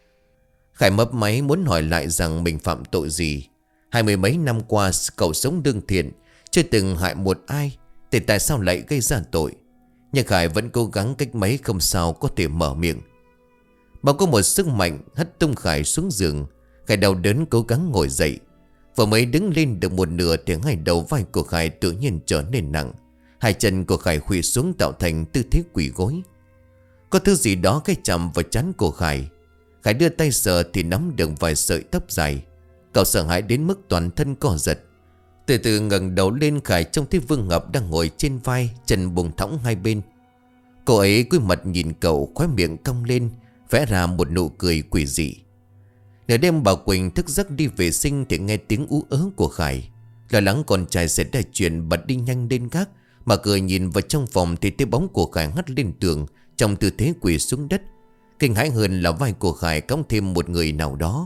Khải mấp máy muốn hỏi lại rằng mình phạm tội gì. Hai mươi mấy năm qua cậu sống đương thiện, chưa từng hại một ai, thì tại sao lại gây ra tội? Nhưng Khải vẫn cố gắng cách mấy không sao có thể mở miệng. Bỗng có một sức mạnh hất tung Khải xuống giường. Khải đau đớn cố gắng ngồi dậy. Vừa mới đứng lên được một nửa thì ngay đầu vai của Khải tự nhiên trở nên nặng. Hai chân của Khải khuỵu xuống tạo thành tư thế quỳ gối. Có thứ gì đó cái chạm vào trán của Khải. Khải đưa tay sờ thì nắm được vài sợi tóc dài. Cậu sợ hãi đến mức toàn thân co giật. Từ từ ngẩng đầu lên, Khải trông thấy Vương Ngọc đang ngồi trên vai, chân buông thõng hai bên. Cô ấy cúi mặt nhìn cậu, khóe miệng cong lên, vẽ ra một nụ cười quỷ dị. Nửa đêm bà Quỳnh thức giấc đi vệ sinh thì nghe tiếng ú ớ của Khải. Lo lắng con trai sẽ ra chuyện, bật đi nhanh lên gác, mà cười nhìn vào trong phòng thì thấy bóng của Khải hắt lên tường trong tư thế quỳ xuống đất. Kinh hãi hơn là vai của Khải cõng thêm một người nào đó.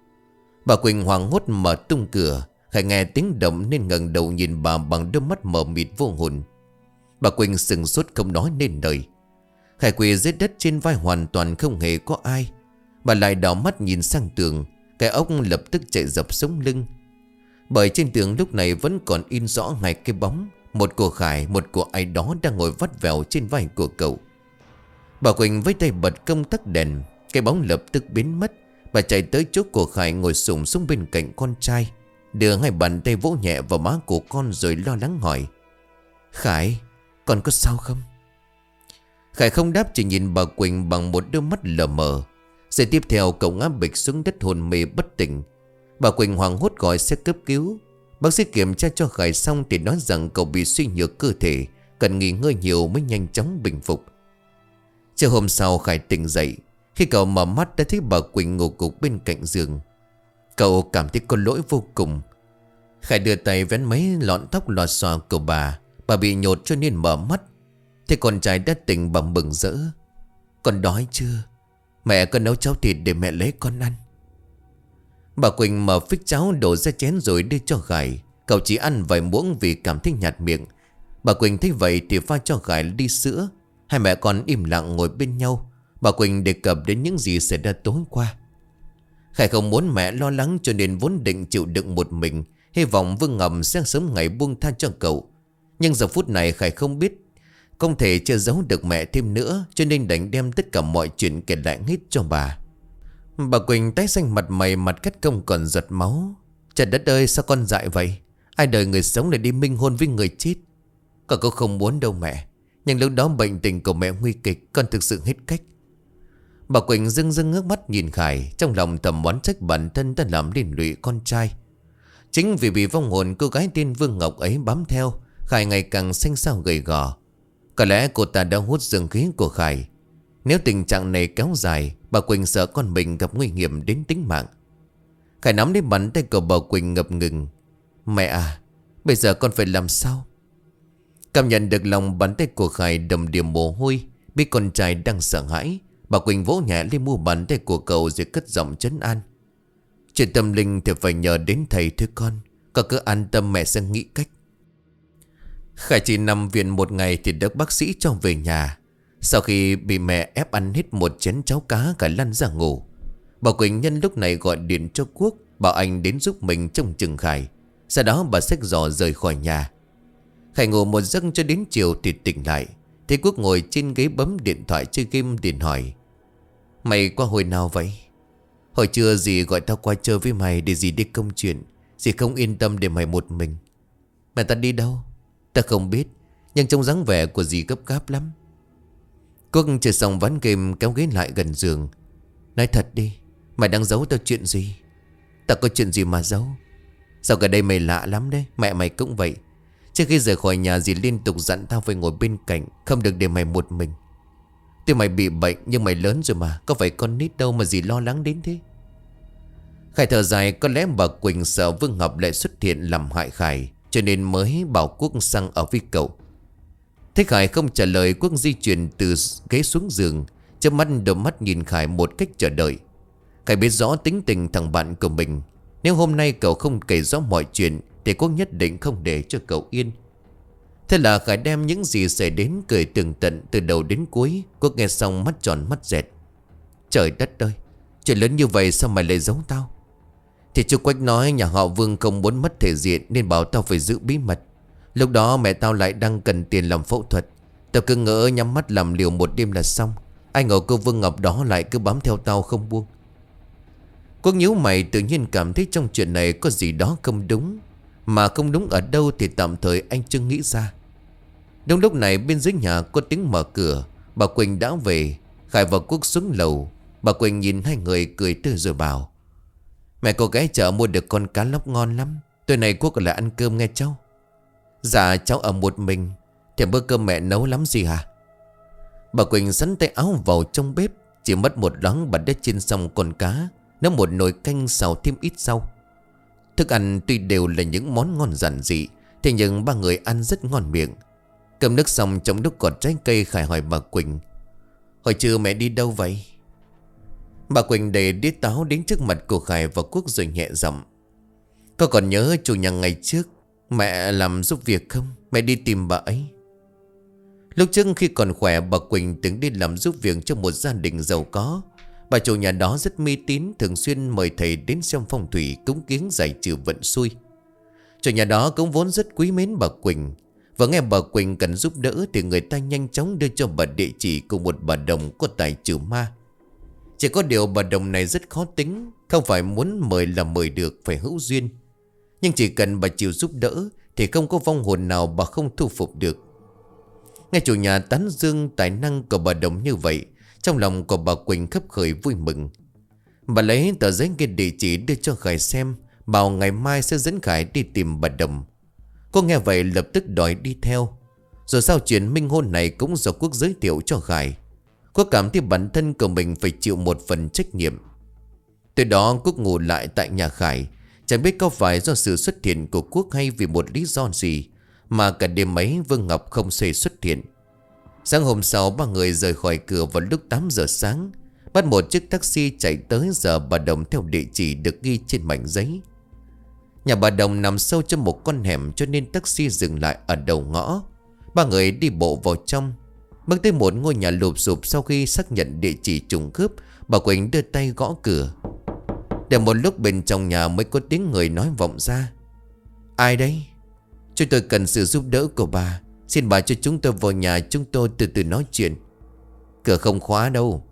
Bà Quỳnh hoảng hốt mở tung cửa. Khải nghe tiếng động nên ngẩng đầu nhìn bà bằng đôi mắt mờ mịt vô hồn. Bà Quỳnh sừng sốt không nói nên lời. Khải quỳ dưới đất trên vai hoàn toàn không hề có ai. Bà lại đảo mắt nhìn sang tường. Cái óc lập tức chạy dập sống lưng. Bởi trên tường lúc này vẫn còn in rõ ngay cái bóng. Một của Khải, một của ai đó đang ngồi vắt vẻo trên vai của cậu. Bà Quỳnh với tay bật công tắc đèn. Cái bóng lập tức biến mất. Bà chạy tới chỗ của Khải ngồi xổm xuống bên cạnh con trai, đưa hai bàn tay vỗ nhẹ vào má của con rồi lo lắng hỏi. Khải, con có sao không? Khải không đáp, chỉ nhìn bà Quỳnh bằng một đôi mắt lờ mờ. Giây tiếp theo cậu ngã bịch xuống đất hôn mê bất tỉnh. Bà Quỳnh hoảng hốt gọi xe cấp cứu. Bác sĩ kiểm tra cho Khải xong thì nói rằng cậu bị suy nhược cơ thể, cần nghỉ ngơi nhiều mới nhanh chóng bình phục. Chiều hôm sau Khải tỉnh dậy. Khi cậu mở mắt đã thấy bà Quỳnh ngủ gục bên cạnh giường. Cậu cảm thấy có lỗi vô cùng. Khải đưa tay vén mấy lọn tóc lòa xòa của bà. Bà bị nhột cho nên mở mắt. Thế con trai đã tỉnh, bà mừng rỡ. Con đói chưa? Mẹ con nấu cháo thịt để mẹ lấy con ăn. Bà Quỳnh mở phích cháo đổ ra chén rồi đưa cho Khải. Cậu chỉ ăn vài muỗng vì cảm thấy nhạt miệng. Bà Quỳnh thấy vậy thì pha cho Khải ly sữa. Hai mẹ con im lặng ngồi bên nhau. Bà Quỳnh đề cập đến những gì xảy ra tối qua. Khải không muốn mẹ lo lắng cho nên vốn định chịu đựng một mình, hy vọng Vương Ngọc sẽ sớm ngày buông tha cho cậu. Nhưng giờ phút này Khải không biết, không thể che giấu được mẹ thêm nữa, cho nên đành đem tất cả mọi chuyện kể lại hết cho bà. Bà Quỳnh tái xanh mặt mày, mặt cắt công còn giật máu. Trời đất ơi, sao con dại vậy? Ai đời người sống lại đi minh hôn với người chết? Con cũng không muốn đâu mẹ, nhưng lúc đó bệnh tình của mẹ nguy kịch, con thực sự hết cách. Bà Quỳnh rưng rưng ngước mắt nhìn Khải, trong lòng thầm oán trách bản thân đã làm liên lụy con trai. Chính vì bị vong hồn cô gái tên Vương Ngọc ấy bám theo, Khải ngày càng xanh xao gầy gò. Có lẽ cô ta đã hút dương khí của Khải. Nếu tình trạng này kéo dài, bà Quỳnh sợ con mình gặp nguy hiểm đến tính mạng. Khải nắm lấy bàn tay của bà Quỳnh ngập ngừng. Mẹ à, bây giờ con phải làm sao? Cảm nhận được lòng bàn tay của Khải đầm đìa mồ hôi, biết con trai đang sợ hãi, bà Quỳnh vỗ nhẹ lên mu bàn tay của cậu rồi cất giọng trấn an. Chuyện tâm linh thì phải nhờ đến thầy thôi con. Con cứ an tâm, mẹ sẽ nghĩ cách. Khải chỉ nằm viện một ngày thì được bác sĩ cho về nhà. Sau khi bị mẹ ép ăn hết một chén cháo cá, cả lăn ra ngủ. Bà Quỳnh nhân lúc này gọi điện cho Quốc, bảo anh đến giúp mình trông chừng Khải. Sau đó bà xách giỏ rời khỏi nhà. Khải ngủ một giấc cho đến chiều thì tỉnh lại. Thấy Quốc ngồi trên ghế bấm điện thoại chơi game, điện hỏi. Mày qua hồi nào vậy? Hồi trưa dì gọi tao qua chơi với mày để dì đi công chuyện. Dì không yên tâm để mày một mình. Mẹ ta đi đâu? Ta không biết, nhưng trông dáng vẻ của dì gấp gáp lắm. Quốc chơi xong ván game kéo ghế lại gần giường. Nói thật đi, mày đang giấu tao chuyện gì? Tao có chuyện gì mà giấu? Sao gần đây mày lạ lắm đấy. Mẹ mày cũng vậy. Trước khi rời khỏi nhà dì liên tục dặn tao phải ngồi bên cạnh, không được để mày một mình. Tuy mày bị bệnh nhưng mày lớn rồi mà, có phải con nít đâu mà dì lo lắng đến thế. Khải thở dài, có lẽ bà Quỳnh sợ Vương Ngọc lại xuất hiện làm hại Khải, cho nên mới bảo Quốc sang ở với cậu. Thấy Khải không trả lời, Quốc di chuyển từ ghế xuống giường, chớp mắt đôi mắt nhìn Khải một cách chờ đợi. Khải biết rõ tính tình thằng bạn của mình. Nếu hôm nay cậu không kể rõ mọi chuyện thì Quốc nhất định không để cho cậu yên. Thế là Khải đem những gì xảy đến kể tường tận từ đầu đến cuối. Quốc nghe xong mắt tròn mắt dẹt. Trời đất ơi, chuyện lớn như vậy sao mày lại giấu tao? Thì chú Quách nói nhà họ Vương không muốn mất thể diện nên bảo tao phải giữ bí mật. Lúc đó mẹ tao lại đang cần tiền làm phẫu thuật. Tao cứ ngỡ nhắm mắt làm liều một đêm là xong. Ai ngờ cô Vương Ngọc đó lại cứ bám theo tao không buông. Quốc nhíu mày, tự nhiên cảm thấy trong chuyện này có gì đó không đúng. Mà không đúng ở đâu thì tạm thời anh chưa nghĩ ra. Đúng lúc này bên dưới nhà có tiếng mở cửa. Bà Quỳnh đã về. Khải và Quốc xuống lầu. Bà Quỳnh nhìn hai người cười tươi rồi bảo. Mẹ cô gái chợ mua được con cá lóc ngon lắm. Tối nay Quốc lại ăn cơm nghe cháu. Dạ cháu ở một mình. Thì bữa cơm mẹ nấu lắm gì hả? Bà Quỳnh sắn tay áo vào trong bếp. Chỉ mất một loáng bà đã chiên xong con cá, nấu một nồi canh xào thêm ít rau. Thức ăn tuy đều là những món ngon giản dị, thế nhưng ba người ăn rất ngon miệng. Cơm nước xong trong lúc còn trái cây, Khải hỏi bà Quỳnh. Hồi trưa mẹ đi đâu vậy? Bà Quỳnh đẩy đĩa táo đến trước mặt của Khải và Quốc rồi nhẹ giọng. Con còn nhớ chủ nhà ngày trước mẹ làm giúp việc không? Mẹ đi tìm bà ấy. Lúc trước khi còn khỏe, bà Quỳnh từng đi làm giúp việc cho một gia đình giàu có. Bà chủ nhà đó rất mê tín, thường xuyên mời thầy đến xem phong thủy, cúng kiếng giải trừ vận xui. Chủ nhà đó cũng vốn rất quý mến bà Quỳnh. Và nghe bà Quỳnh cần giúp đỡ thì người ta nhanh chóng đưa cho bà địa chỉ của một bà đồng có tài trừ ma. Chỉ có điều bà đồng này rất khó tính, không phải muốn mời là mời được, phải hữu duyên. Nhưng chỉ cần bà chịu giúp đỡ thì không có vong hồn nào bà không thu phục được. Nghe chủ nhà tán dương tài năng của bà đồng như vậy, trong lòng của bà Quỳnh khấp khởi vui mừng. Bà lấy tờ giấy ghi địa chỉ đưa cho Khải xem, bảo ngày mai sẽ dẫn Khải đi tìm bà đồng. Cô nghe vậy lập tức đòi đi theo. Rồi sau chuyện minh hôn này cũng do Quốc giới thiệu cho Khải. Cô cảm thấy bản thân của mình phải chịu một phần trách nhiệm. Từ đó Quốc ngủ lại tại nhà Khải. Chẳng biết có phải do sự xuất hiện của Quốc hay vì một lý do gì mà cả đêm ấy Vương Ngọc không xề xuất hiện. Sáng hôm sau ba người rời khỏi cửa vào lúc tám giờ sáng, bắt một chiếc taxi chạy tới giờ bà đồng theo địa chỉ được ghi trên mảnh giấy. Nhà bà đồng nằm sâu trong một con hẻm cho nên taxi dừng lại ở đầu ngõ. Ba người đi bộ vào trong. Bước tới một ngôi nhà lụp xụp. Sau khi xác nhận địa chỉ trùng khớp, bà Quỳnh đưa tay gõ cửa. Để một lúc bên trong nhà mới có tiếng người nói vọng ra. Ai đấy? Chúng tôi cần sự giúp đỡ của bà. Xin bà cho chúng tôi vào nhà, chúng tôi từ từ nói chuyện. Cửa không khóa đâu.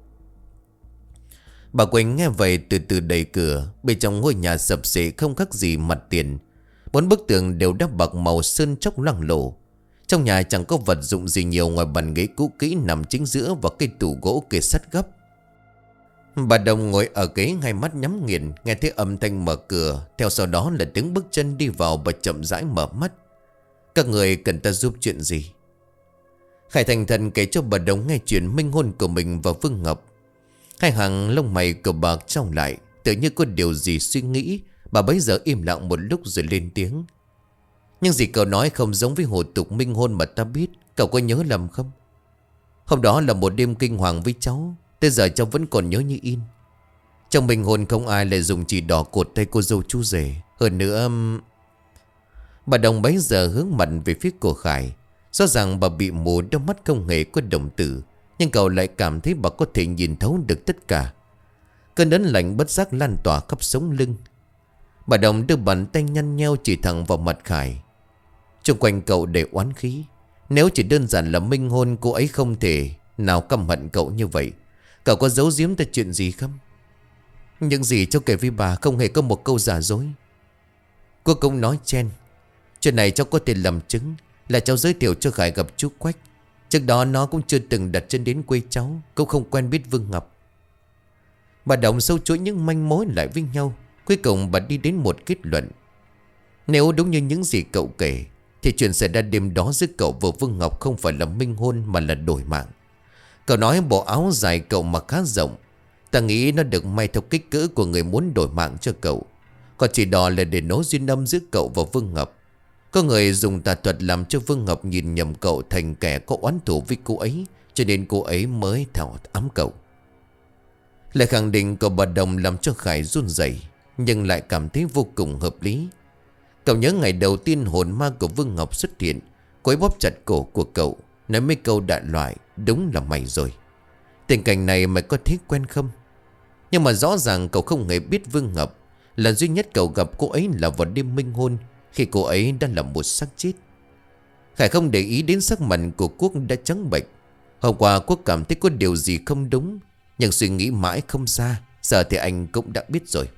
Bà Quỳnh nghe vậy từ từ đẩy cửa. Bên trong ngôi nhà sập xệ không khác gì mặt tiền. Bốn bức tường đều đắp bạc màu sơn chóc loang lổ. Trong nhà chẳng có vật dụng gì nhiều ngoài bàn ghế cũ kỹ nằm chính giữa và cây tủ gỗ kê sắt gấp. Bà Đồng ngồi ở ghế, hai mắt nhắm nghiền, nghe thấy âm thanh mở cửa. Theo sau đó là tiếng bước chân đi vào. Bà chậm rãi mở mắt. Các người cần ta giúp chuyện gì? Khải thành thần kể cho bà Đồng nghe chuyện minh hôn của mình và Vương Ngọc. Hai hàng lông mày của bà trao lại, tự như có điều gì suy nghĩ. Bà bấy giờ im lặng một lúc rồi lên tiếng. Nhưng gì cậu nói không giống với hồ tục minh hôn mà ta biết. Cậu có nhớ lầm không? Hôm đó là một đêm kinh hoàng với cháu. Tới giờ cháu vẫn còn nhớ như in. Trong minh hôn không ai lại dùng chỉ đỏ cột tay cô dâu chú rể. Hơn nữa... Bà Đồng bấy giờ hướng mặt về phía cô Khải. Rõ ràng bà bị mù, đôi mắt không hề có đồng tử. Nhưng cậu lại cảm thấy bà có thể nhìn thấu được tất cả. Cơn ớn lạnh bất giác lan tỏa khắp sống lưng. Bà Đồng đưa bàn tay nhăn nheo chỉ thẳng vào mặt Khải. Xung quanh cậu đầy oán khí. Nếu chỉ đơn giản là minh hôn, cô ấy không thể nào căm hận cậu như vậy. Cậu có giấu giếm ta chuyện gì không? Những gì cháu kể với bà không hề có một câu giả dối. Cô cũng nói chen. Chuyện này cháu có thể làm chứng. Là cháu giới thiệu cho Khải gặp chú Quách. Trước đó nó cũng chưa từng đặt chân đến quê cháu, cũng không quen biết Vương Ngọc. Bà Đồng sâu chuỗi những manh mối lại với nhau. Cuối cùng bà đi đến một kết luận. Nếu đúng như những gì cậu kể, thì chuyện xảy ra đêm đó giữa cậu và Vương Ngọc không phải là minh hôn mà là đổi mạng. Cậu nói bộ áo dài cậu mặc khá rộng. Ta nghĩ nó được may theo kích cỡ của người muốn đổi mạng cho cậu. Còn chỉ đỏ là để nối duyên âm giữa cậu và Vương Ngọc. Có người dùng tà thuật làm cho Vương Ngọc nhìn nhầm cậu thành kẻ có oán thù với cô ấy, cho nên cô ấy mới thảo ám cậu. Lời khẳng định của bà Đồng làm cho Khải run rẩy, nhưng lại cảm thấy vô cùng hợp lý. Cậu nhớ ngày đầu tiên hồn ma của Vương Ngọc xuất hiện, cô ấy bóp chặt cổ của cậu, nói mấy câu đại loại. Đúng là mày rồi. Tình cảnh này mày có thấy quen không? Nhưng mà rõ ràng cậu không hề biết Vương Ngọc. Lần duy nhất cậu gặp cô ấy là vào đêm minh hôn, khi cô ấy đang là một xác chết. Khải không để ý đến sắc mặt của Quốc đã trắng bệch. Hôm qua Quốc cảm thấy có điều gì không đúng, nhưng suy nghĩ mãi không ra. Giờ thì anh cũng đã biết rồi.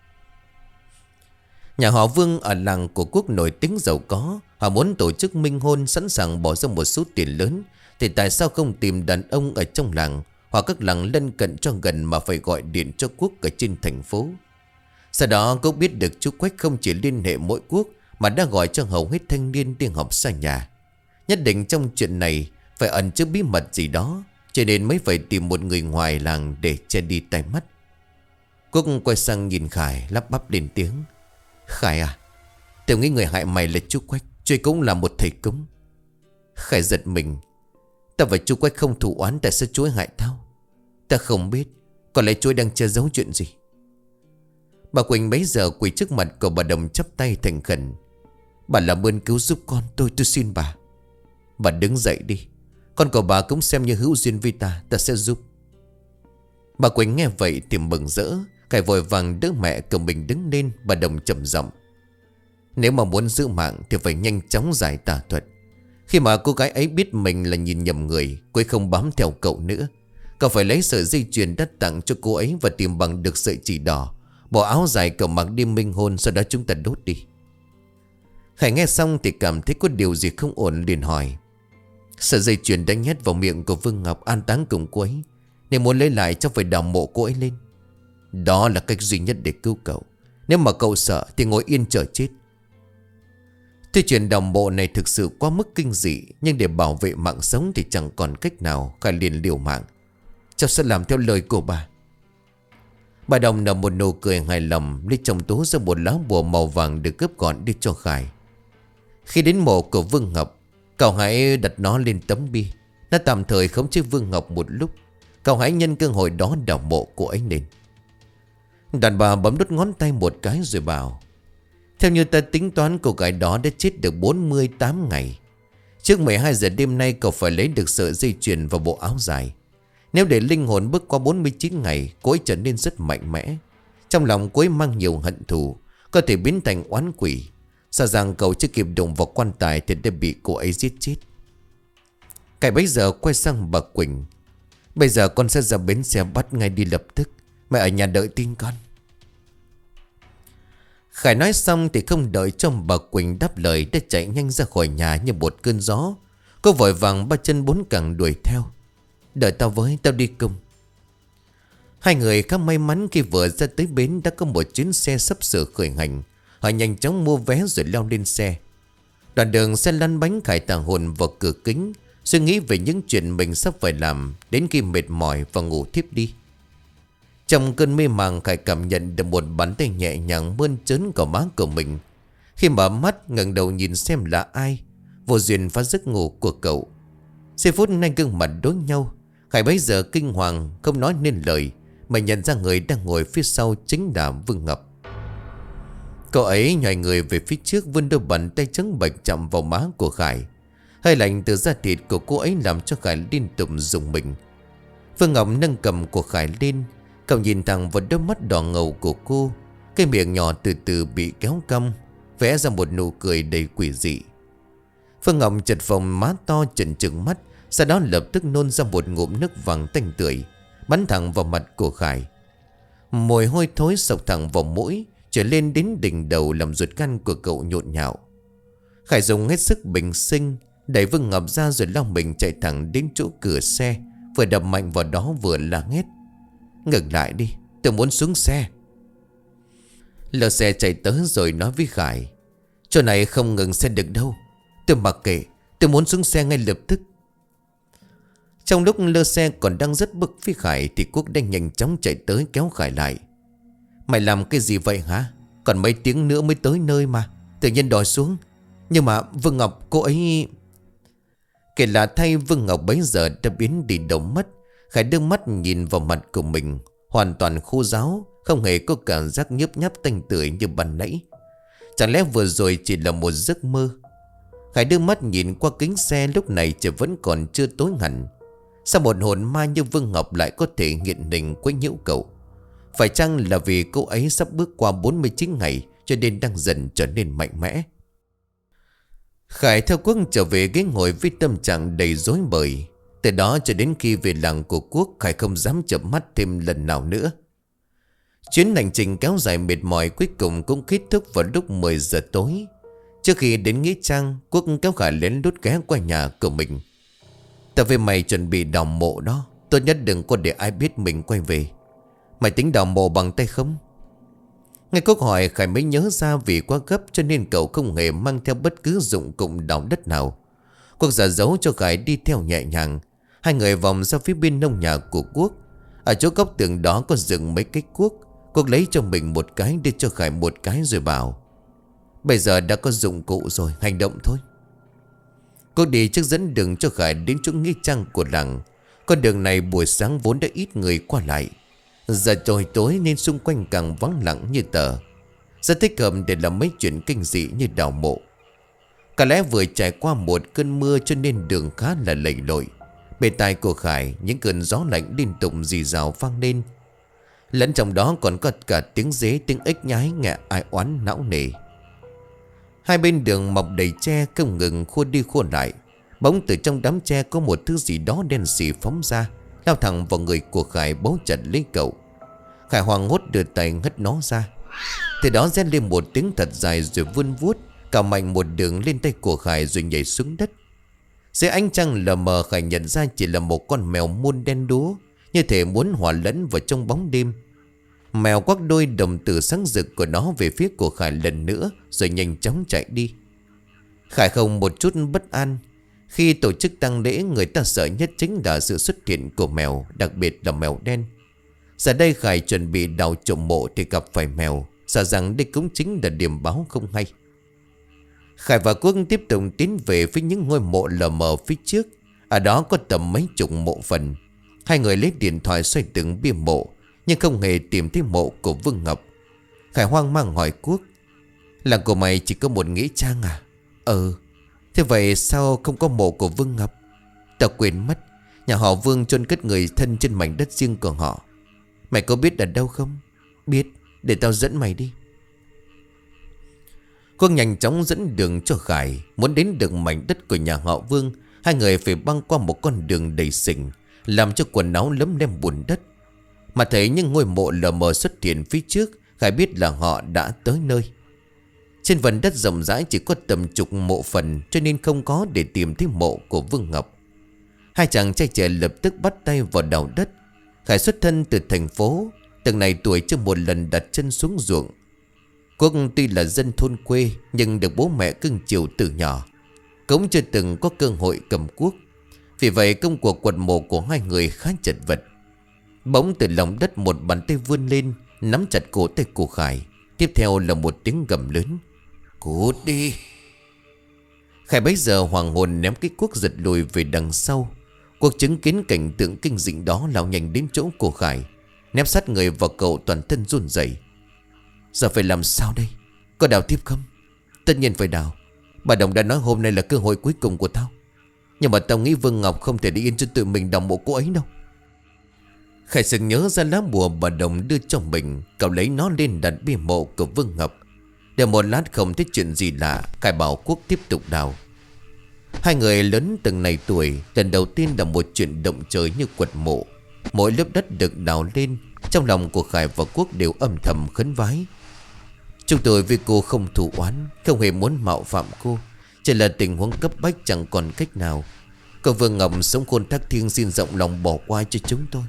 Nhà họ Vương ở làng của Quốc nổi tiếng giàu có. Họ muốn tổ chức minh hôn, sẵn sàng bỏ ra một số tiền lớn. Thì tại sao không tìm đàn ông ở trong làng hoặc các làng lân cận cho gần, mà phải gọi điện cho Quốc ở trên thành phố? Sau đó Quốc biết được chú Quách không chỉ liên hệ mỗi Quốc, mà đã gọi cho hầu hết thanh niên đi học xa nhà. Nhất định trong chuyện này phải ẩn chứa bí mật gì đó, cho nên mới phải tìm một người ngoài làng để che đi tai mắt. Quốc quay sang nhìn Khải, lắp bắp lên tiếng. Khải à, tao nghĩ người hại mày là chú Quách, chú cũng là một thầy cúng. Khải giật mình. Tao và chú Quách không thù oán, tại sao chú hại tao? Ta không biết. Có lẽ chú đang che giấu chuyện gì? Bà Quỳnh bấy giờ quỳ trước mặt của bà Đồng chắp tay thành khẩn. Bà làm ơn cứu giúp con tôi, tôi xin bà. Bà đứng dậy đi. Con của bà cũng xem như hữu duyên với ta, ta sẽ giúp. Bà Quỳnh nghe vậy thì mừng rỡ. Khải vội vàng đỡ mẹ của mình đứng lên. Bà Đồng trầm giọng. Nếu mà muốn giữ mạng thì phải nhanh chóng giải tà thuật. Khi mà cô gái ấy biết mình là nhìn nhầm người, cô ấy không bám theo cậu nữa. Cậu phải lấy sợi dây chuyền đắt tặng cho cô ấy và tìm bằng được sợi chỉ đỏ, bộ áo dài cậu mặc đi minh hôn, sau đó chúng ta đốt đi. Khải nghe xong thì cảm thấy có điều gì không ổn, liền hỏi. Sợi dây chuyền đã nhét vào miệng của Vương Ngọc an táng cùng cô ấy, nên muốn lấy lại chắc phải đào mộ cô ấy lên. Đó là cách duy nhất để cứu cậu. Nếu mà cậu sợ thì ngồi yên chờ chết. Tuy chuyện đào mộ này thực sự quá mức kinh dị, nhưng để bảo vệ mạng sống thì chẳng còn cách nào. Khải liền liều mạng. Cháu sẽ làm theo lời của bà. Bà Đồng nở một nụ cười hài lòng, lấy trong túi ra một lá bùa màu vàng được gấp gọn đi cho Khải. Khi đến mộ của Vương Ngọc, cậu hãy đặt nó lên tấm bia. Nó tạm thời khống chế Vương Ngọc một lúc. Cậu hãy nhân cơ hội đó đào mộ cô ấy lên. Đàn bà bấm đốt ngón tay một cái rồi bảo. Theo như ta tính toán, cô gái đó đã chết được bốn mươi tám ngày. Trước mười hai giờ đêm nay cậu phải lấy được sợi dây chuyền và bộ áo dài. Nếu để linh hồn bước qua bốn mươi chín ngày, cô ấy trở nên rất mạnh mẽ. Trong lòng cô ấy mang nhiều hận thù, có thể biến thành oán quỷ. Sợ rằng cậu chưa kịp đụng vào quan tài thì đã bị cô ấy giết chết. Cái bấy giờ quay sang bà Quỳnh. Bây giờ con sẽ ra bến xe bắt ngay đi lập tức. Mẹ ở nhà đợi tin con. Khải nói xong thì không đợi cho bà Quỳnh đáp lời, đã chạy nhanh ra khỏi nhà như một cơn gió. Cô vội vàng ba chân bốn cẳng đuổi theo. Đợi tao với, tao đi cùng. Hai người khá may mắn khi vừa ra tới bến đã có một chuyến xe sắp sửa khởi hành. Họ nhanh chóng mua vé rồi leo lên xe. Đoạn đường xe lăn bánh Khải tàng hồn vào cửa kính, suy nghĩ về những chuyện mình sắp phải làm, đến khi mệt mỏi và ngủ thiếp đi. Trong cơn mê màng, Khải cảm nhận được một bàn tay nhẹ nhàng mơn trớn vào má của mình. Khi mở mắt ngẩng đầu nhìn xem là ai, vô duyên phá giấc ngủ của cậu. Giây phút nay gương mặt đối nhau, Khải bấy giờ kinh hoàng không nói nên lời, mà nhận ra người đang ngồi phía sau chính là Vương Ngọc. Cậu ấy nhòi người về phía trước, vươn đôi bàn tay trắng bệch chạm vào má của Khải. Hơi lạnh từ da thịt của cô ấy làm cho Khải liên tục rùng mình. Vương Ngọc nâng cầm của Khải lên. Cậu nhìn thẳng vào đôi mắt đỏ ngầu của cô. Cái miệng nhỏ từ từ bị kéo cong, vẽ ra một nụ cười đầy quỷ dị. Vương Ngọc chật phồng má to trợn trừng mắt, sau đó lập tức nôn ra một ngụm nước vàng tanh tưởi, bắn thẳng vào mặt của Khải. Mùi hôi thối sộc thẳng vào mũi, trở lên đến đỉnh đầu làm ruột gan của cậu nhộn nhạo. Khải dùng hết sức bình sinh, đẩy Vương Ngọc ra rồi lao mình chạy thẳng đến chỗ cửa xe, vừa đập mạnh vào đó vừa la hét. Ngừng lại đi, tôi muốn xuống xe. Lơ xe chạy tới rồi nói với Khải. Chỗ này không ngừng xe được đâu. Tôi mặc kệ, tôi muốn xuống xe ngay lập tức. Trong lúc lơ xe còn đang rất bực với Khải thì Quốc đang nhanh chóng chạy tới kéo Khải lại. Mày làm cái gì vậy hả? Còn mấy tiếng nữa mới tới nơi mà, tự nhiên đòi xuống. Nhưng mà Vương Ngọc cô ấy... Kể là thay, Vương Ngọc bấy giờ đã biến đi đâu mất. Khải đưa mắt nhìn vào mặt của mình, hoàn toàn khô ráo, không hề có cảm giác nhấp nháp tanh tưởi như ban nãy. Chẳng lẽ vừa rồi chỉ là một giấc mơ? Khải đưa mắt nhìn qua kính xe, lúc này trời vẫn còn chưa tối hẳn. Sao một hồn ma như Vương Ngọc lại có thể nghiện nình quấy nhiễu cậu? Phải chăng là vì cô ấy sắp bước qua bốn mươi chín ngày cho nên đang dần trở nên mạnh mẽ? Khải theo Quốc trở về ghế ngồi với tâm trạng đầy rối bời. Từ đó cho đến khi về làng của Quốc, Khải không dám chợp mắt thêm lần nào nữa. Chuyến hành trình kéo dài mệt mỏi cuối cùng cũng kết thúc vào lúc mười giờ tối. Trước khi đến nghĩa trang, Quốc kéo Khải lén lút ghé qua nhà của mình. Tao về mày chuẩn bị đào mộ đó, tốt nhất đừng có để ai biết mình quay về. Mày tính đào mộ bằng tay không? Nghe Quốc hỏi, Khải mới nhớ ra vì quá gấp cho nên cậu không hề mang theo bất cứ dụng cụ đào đất nào. Quốc giả giấu cho Khải đi theo nhẹ nhàng. Hai người vòng ra phía bên nông nhà của Quốc. Ở chỗ góc tường đó có dựng mấy cái cuốc. Quốc lấy cho mình một cái, đưa cho Khải một cái rồi bảo. Bây giờ đã có dụng cụ rồi, hành động thôi. Quốc đi trước dẫn đường cho Khải đến chỗ nghĩa trang của làng. Con đường này buổi sáng vốn đã ít người qua lại. Giờ trời tối nên xung quanh càng vắng lặng như tờ. Rất thích hợp để làm mấy chuyện kinh dị như đào mộ. Có lẽ vừa trải qua một cơn mưa cho nên đường khá là lầy lội. Bên tai của Khải những cơn gió lạnh liên tục rì rào vang lên. Lẫn trong đó còn có cả tiếng dế, tiếng ếch nhái nghe ai oán não nề. Hai bên đường mọc đầy tre không ngừng khua đi khua lại. Bỗng từ trong đám tre có một thứ gì đó đen xì phóng ra, lao thẳng vào người của Khải, bấu chặt lấy cậu. Khải hoảng hốt đưa tay ngất nó ra. Từ đó rét lên một tiếng thật dài rồi vươn vuốt, cào mạnh một đường lên tay của Khải rồi nhảy xuống đất. Dưới ánh trăng lờ mờ, Khải nhận ra chỉ là một con mèo muôn đen đúa, như thể muốn hòa lẫn vào trong bóng đêm. Mèo quắc đôi đồng tử sáng rực của nó về phía của Khải lần nữa rồi nhanh chóng chạy đi. Khải không một chút bất an. Khi tổ chức tang lễ, người ta sợ nhất chính là sự xuất hiện của mèo, đặc biệt là mèo đen. Giờ đây Khải chuẩn bị đào trộm mộ thì gặp phải mèo, sợ rằng đây cũng chính là điểm báo không hay. Khải và Quốc tiếp tục tiến về phía những ngôi mộ lờ mờ phía trước. Ở đó có tầm mấy chục mộ phần. Hai người lấy điện thoại xoay từng bia mộ, nhưng không hề tìm thấy mộ của Vương Ngọc. Khải hoang mang hỏi Quốc. Làng của mày chỉ có một nghĩa trang à? Ừ. Thế vậy sao không có mộ của Vương Ngọc? Tao quên mất, nhà họ Vương chôn cất người thân trên mảnh đất riêng của họ. Mày có biết ở đâu không? Biết, để tao dẫn mày đi. Quốc nhanh chóng dẫn đường cho Khải. Muốn đến được mảnh đất của nhà họ Vương, hai người phải băng qua một con đường đầy sình, làm cho quần áo lấm lem bùn đất. Mà thấy những ngôi mộ lờ mờ xuất hiện phía trước, Khải biết là họ đã tới nơi. Trên phần đất rộng rãi chỉ có tầm chục mộ phần, cho nên không có để tìm thấy mộ của Vương Ngọc. Hai chàng trai trẻ lập tức bắt tay vào đào đất. Khải xuất thân từ thành phố, từng này tuổi chưa một lần đặt chân xuống ruộng. Quốc tuy là dân thôn quê, nhưng được bố mẹ cưng chiều từ nhỏ, cũng chưa từng có cơ hội cầm cuốc. Vì vậy công cuộc quật mộ của hai người khá chật vật. Bỗng từ lòng đất một bàn tay vươn lên, nắm chặt cổ tay của Khải. Tiếp theo là một tiếng gầm lớn: "Cút đi!" Khải bấy giờ hoàng hồn ném cái cuốc giật lùi về đằng sau. Quốc chứng kiến cảnh tượng kinh dị đó, lao nhanh đến chỗ của Khải, ném sát người vào cậu, toàn thân run rẩy. Giờ phải làm sao đây? Có đào tiếp không? Tất nhiên phải đào. Bà Đồng đã nói hôm nay là cơ hội cuối cùng của tao. Nhưng mà tao nghĩ Vương Ngọc không thể đi yên cho tụi mình đào mộ cô ấy đâu. Khải sực nhớ ra lá bùa bà Đồng đưa cho mình. Cậu lấy nó lên đặt bia mộ của Vương Ngọc. Để một lát không thấy chuyện gì lạ, Khải bảo Quốc tiếp tục đào. Hai người lớn từng này tuổi, lần đầu tiên là một chuyện động trời như quật mộ. Mỗi lớp đất được đào lên, trong lòng của Khải và Quốc đều âm thầm khấn vái: "Chúng tôi vì cô không thù oán, không hề muốn mạo phạm cô, chỉ là tình huống cấp bách chẳng còn cách nào. Cô Vương Ngọc sống khôn thác thiêng, xin rộng lòng bỏ qua cho chúng tôi."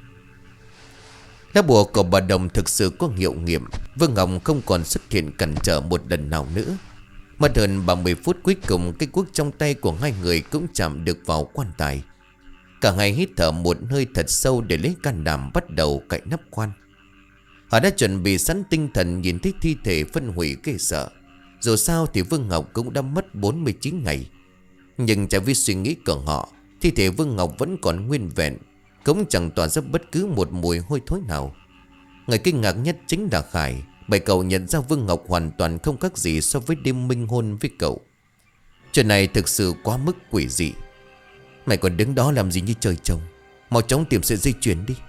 Lá bùa của bà Đồng thực sự có hiệu nghiệm. Vương Ngọc không còn xuất hiện cản trở một lần nào nữa. Mất hơn ba mươi phút cuối cùng, cái cuốc trong tay của hai người cũng chạm được vào quan tài. Cả hai hít thở một hơi thật sâu để lấy can đảm bắt đầu cạy nắp quan. Họ đã chuẩn bị sẵn tinh thần nhìn thấy thi thể phân hủy ghê sợ. Dù sao thì Vương Ngọc cũng đã mất bốn mươi chín ngày. Nhưng trái với suy nghĩ của họ, thi thể Vương Ngọc vẫn còn nguyên vẹn, cũng chẳng tỏa ra bất cứ một mùi hôi thối nào. Người kinh ngạc nhất chính là Khải, bởi cậu nhận ra Vương Ngọc hoàn toàn không khác gì so với đêm minh hôn với cậu. Chuyện này thực sự quá mức quỷ dị. "Mày còn đứng đó làm gì như trời trồng? Mau chóng tìm sợi dây chuyền đi."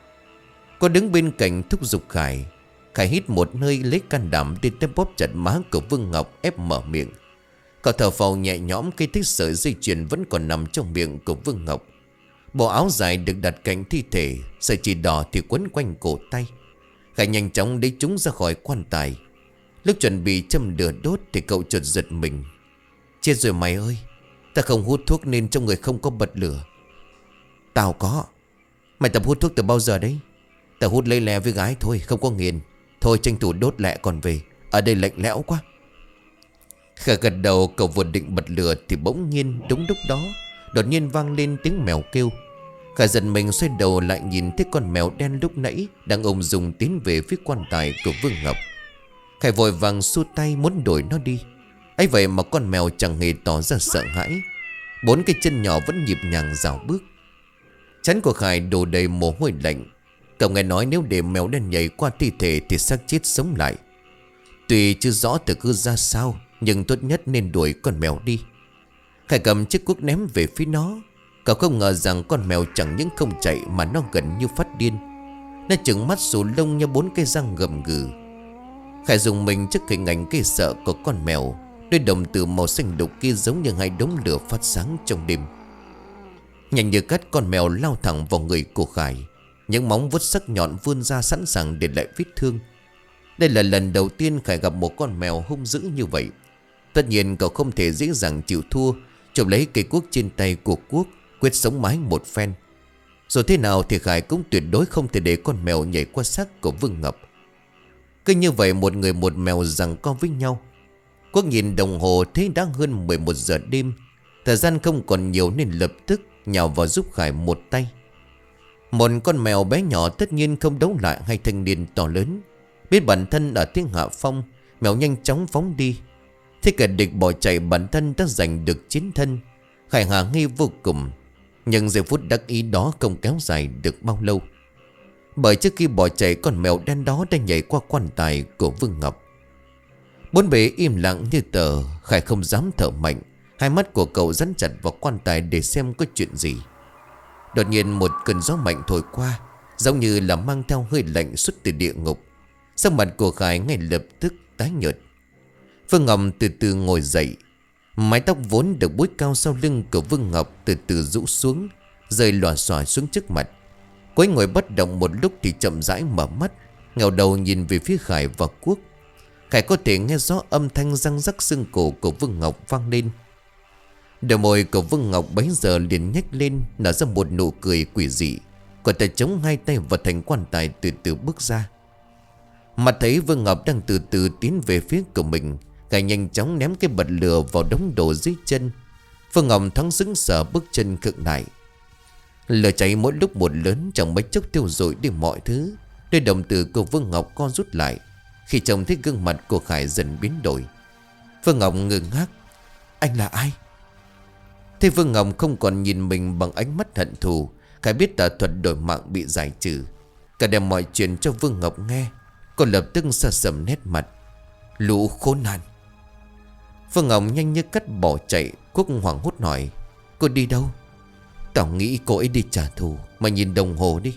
Có đứng bên cạnh thúc giục Khải. Khải hít một hơi, lấy can đảm đi tới bóp chặt má của Vương Ngọc, ép mở miệng. Cậu thở phào nhẹ nhõm khi thấy sợi dây chuyền vẫn còn nằm trong miệng của Vương Ngọc. Bộ áo dài được đặt cạnh thi thể, sợi chỉ đỏ thì quấn quanh cổ tay. Khải nhanh chóng lấy chúng ra khỏi quan tài. Lúc chuẩn bị châm lửa đốt thì cậu chợt giật mình. "Chết rồi mày ơi, ta không hút thuốc nên trong người không có bật lửa." "Tao có." "Mày tập hút thuốc từ bao giờ đấy?" "Tao hút lấy lè với gái thôi, không có nghiền. Thôi tranh thủ đốt lẹ còn về, ở đây lạnh lẽo quá." Khải gật đầu, cậu vừa định bật lửa thì bỗng nhiên đúng lúc đó đột nhiên vang lên tiếng mèo kêu. Khải giật mình xoay đầu lại, nhìn thấy con mèo đen lúc nãy đang ôm dùng tiến về phía quan tài của Vương Ngọc. Khải vội vàng xua tay muốn đuổi nó đi. ấy vậy mà con mèo chẳng hề tỏ ra sợ hãi, bốn cái chân nhỏ vẫn nhịp nhàng dạo bước. Trán của Khải đổ đầy mồ hôi lạnh. Cậu nghe nói nếu để mèo đen nhảy qua thi thể thì xác chết sống lại. Tuy chưa rõ thực hư ra sao, nhưng tốt nhất nên đuổi con mèo đi. Khải cầm chiếc cuốc ném về phía nó. Cậu không ngờ rằng con mèo chẳng những không chạy mà nó gần như phát điên. Nó trừng mắt xù lông như bốn cái răng gầm gừ. Khải dùng mình trước hình ảnh gây sợ của con mèo. Đôi đồng tử màu xanh đục kia giống như hai đống lửa phát sáng trong đêm. Nhanh như cắt, con mèo lao thẳng vào người của Khải. Những móng vuốt sắc nhọn vươn ra sẵn sàng để lại vết thương. Đây là lần đầu tiên Khải gặp một con mèo hung dữ như vậy. Tất nhiên cậu không thể dễ dàng chịu thua, chụp lấy cây cuốc trên tay của Quốc, quyết sống mái một phen. Rồi thế nào thì Khải cũng tuyệt đối không thể để con mèo nhảy qua xác của Vương Ngọc. Cứ như vậy một người một mèo giằng co với nhau. Quốc nhìn đồng hồ thấy đã hơn mười một giờ đêm. Thời gian không còn nhiều nên lập tức nhào vào giúp Khải một tay. Một con mèo bé nhỏ tất nhiên không đấu lại hai thanh niên to lớn. Biết bản thân ở tiếng hạ phong, mèo nhanh chóng phóng đi. Thế cả địch bỏ chạy, bản thân đã giành được chiến thân. Khải hạ nghi vô cùng. Nhưng giây phút đắc ý đó không kéo dài được bao lâu. Bởi trước khi bỏ chạy, con mèo đen đó đã nhảy qua quan tài của Vương Ngọc. Bốn bề im lặng như tờ. Khải không dám thở mạnh. Hai mắt của cậu dán chặt vào quan tài để xem có chuyện gì. Đột nhiên một cơn gió mạnh thổi qua, giống như là mang theo hơi lạnh xuất từ địa ngục. Sắc mặt của Khải ngay lập tức tái nhợt. Vương Ngọc từ từ ngồi dậy. Mái tóc vốn được búi cao sau lưng của Vương Ngọc từ từ rũ xuống, rơi lòa xòa xuống trước mặt. Cô ấy ngồi bất động một lúc thì chậm rãi mở mắt, ngẩng đầu nhìn về phía Khải và Quốc. Khải có thể nghe rõ âm thanh răng rắc xương cổ của Vương Ngọc vang lên. Đôi môi của Vương Ngọc bấy giờ liền nhếch lên, nở ra một nụ cười quỷ dị. Cô ta chống hai tay vào thành quan tài, từ từ bước ra. Mặt thấy Vương Ngọc đang từ từ tiến về phía của mình, Khải nhanh chóng ném cái bật lửa vào đống đồ dưới chân. Vương Ngọc thoáng sững sờ, bước chân khựng lại. Lửa cháy mỗi lúc một lớn, chẳng mấy chốc tiêu rụi đi mọi thứ. Đôi đồng tử của Vương Ngọc co rút lại khi trông thấy gương mặt của Khải dần biến đổi. Vương Ngọc ngơ ngác. Anh là ai? Thế Vương Ngọc không còn nhìn mình bằng ánh mắt hận thù. Khải biết tà thuật đổi mạng bị giải trừ. Cả đem mọi chuyện cho Vương Ngọc nghe. Cô lập tức xa sầm nét mặt. Lũ khốn nạn. Vương Ngọc nhanh như cắt bỏ chạy. Quốc hoảng hốt hỏi. Cô đi đâu? Tao nghĩ cô ấy đi trả thù. Mà nhìn đồng hồ đi.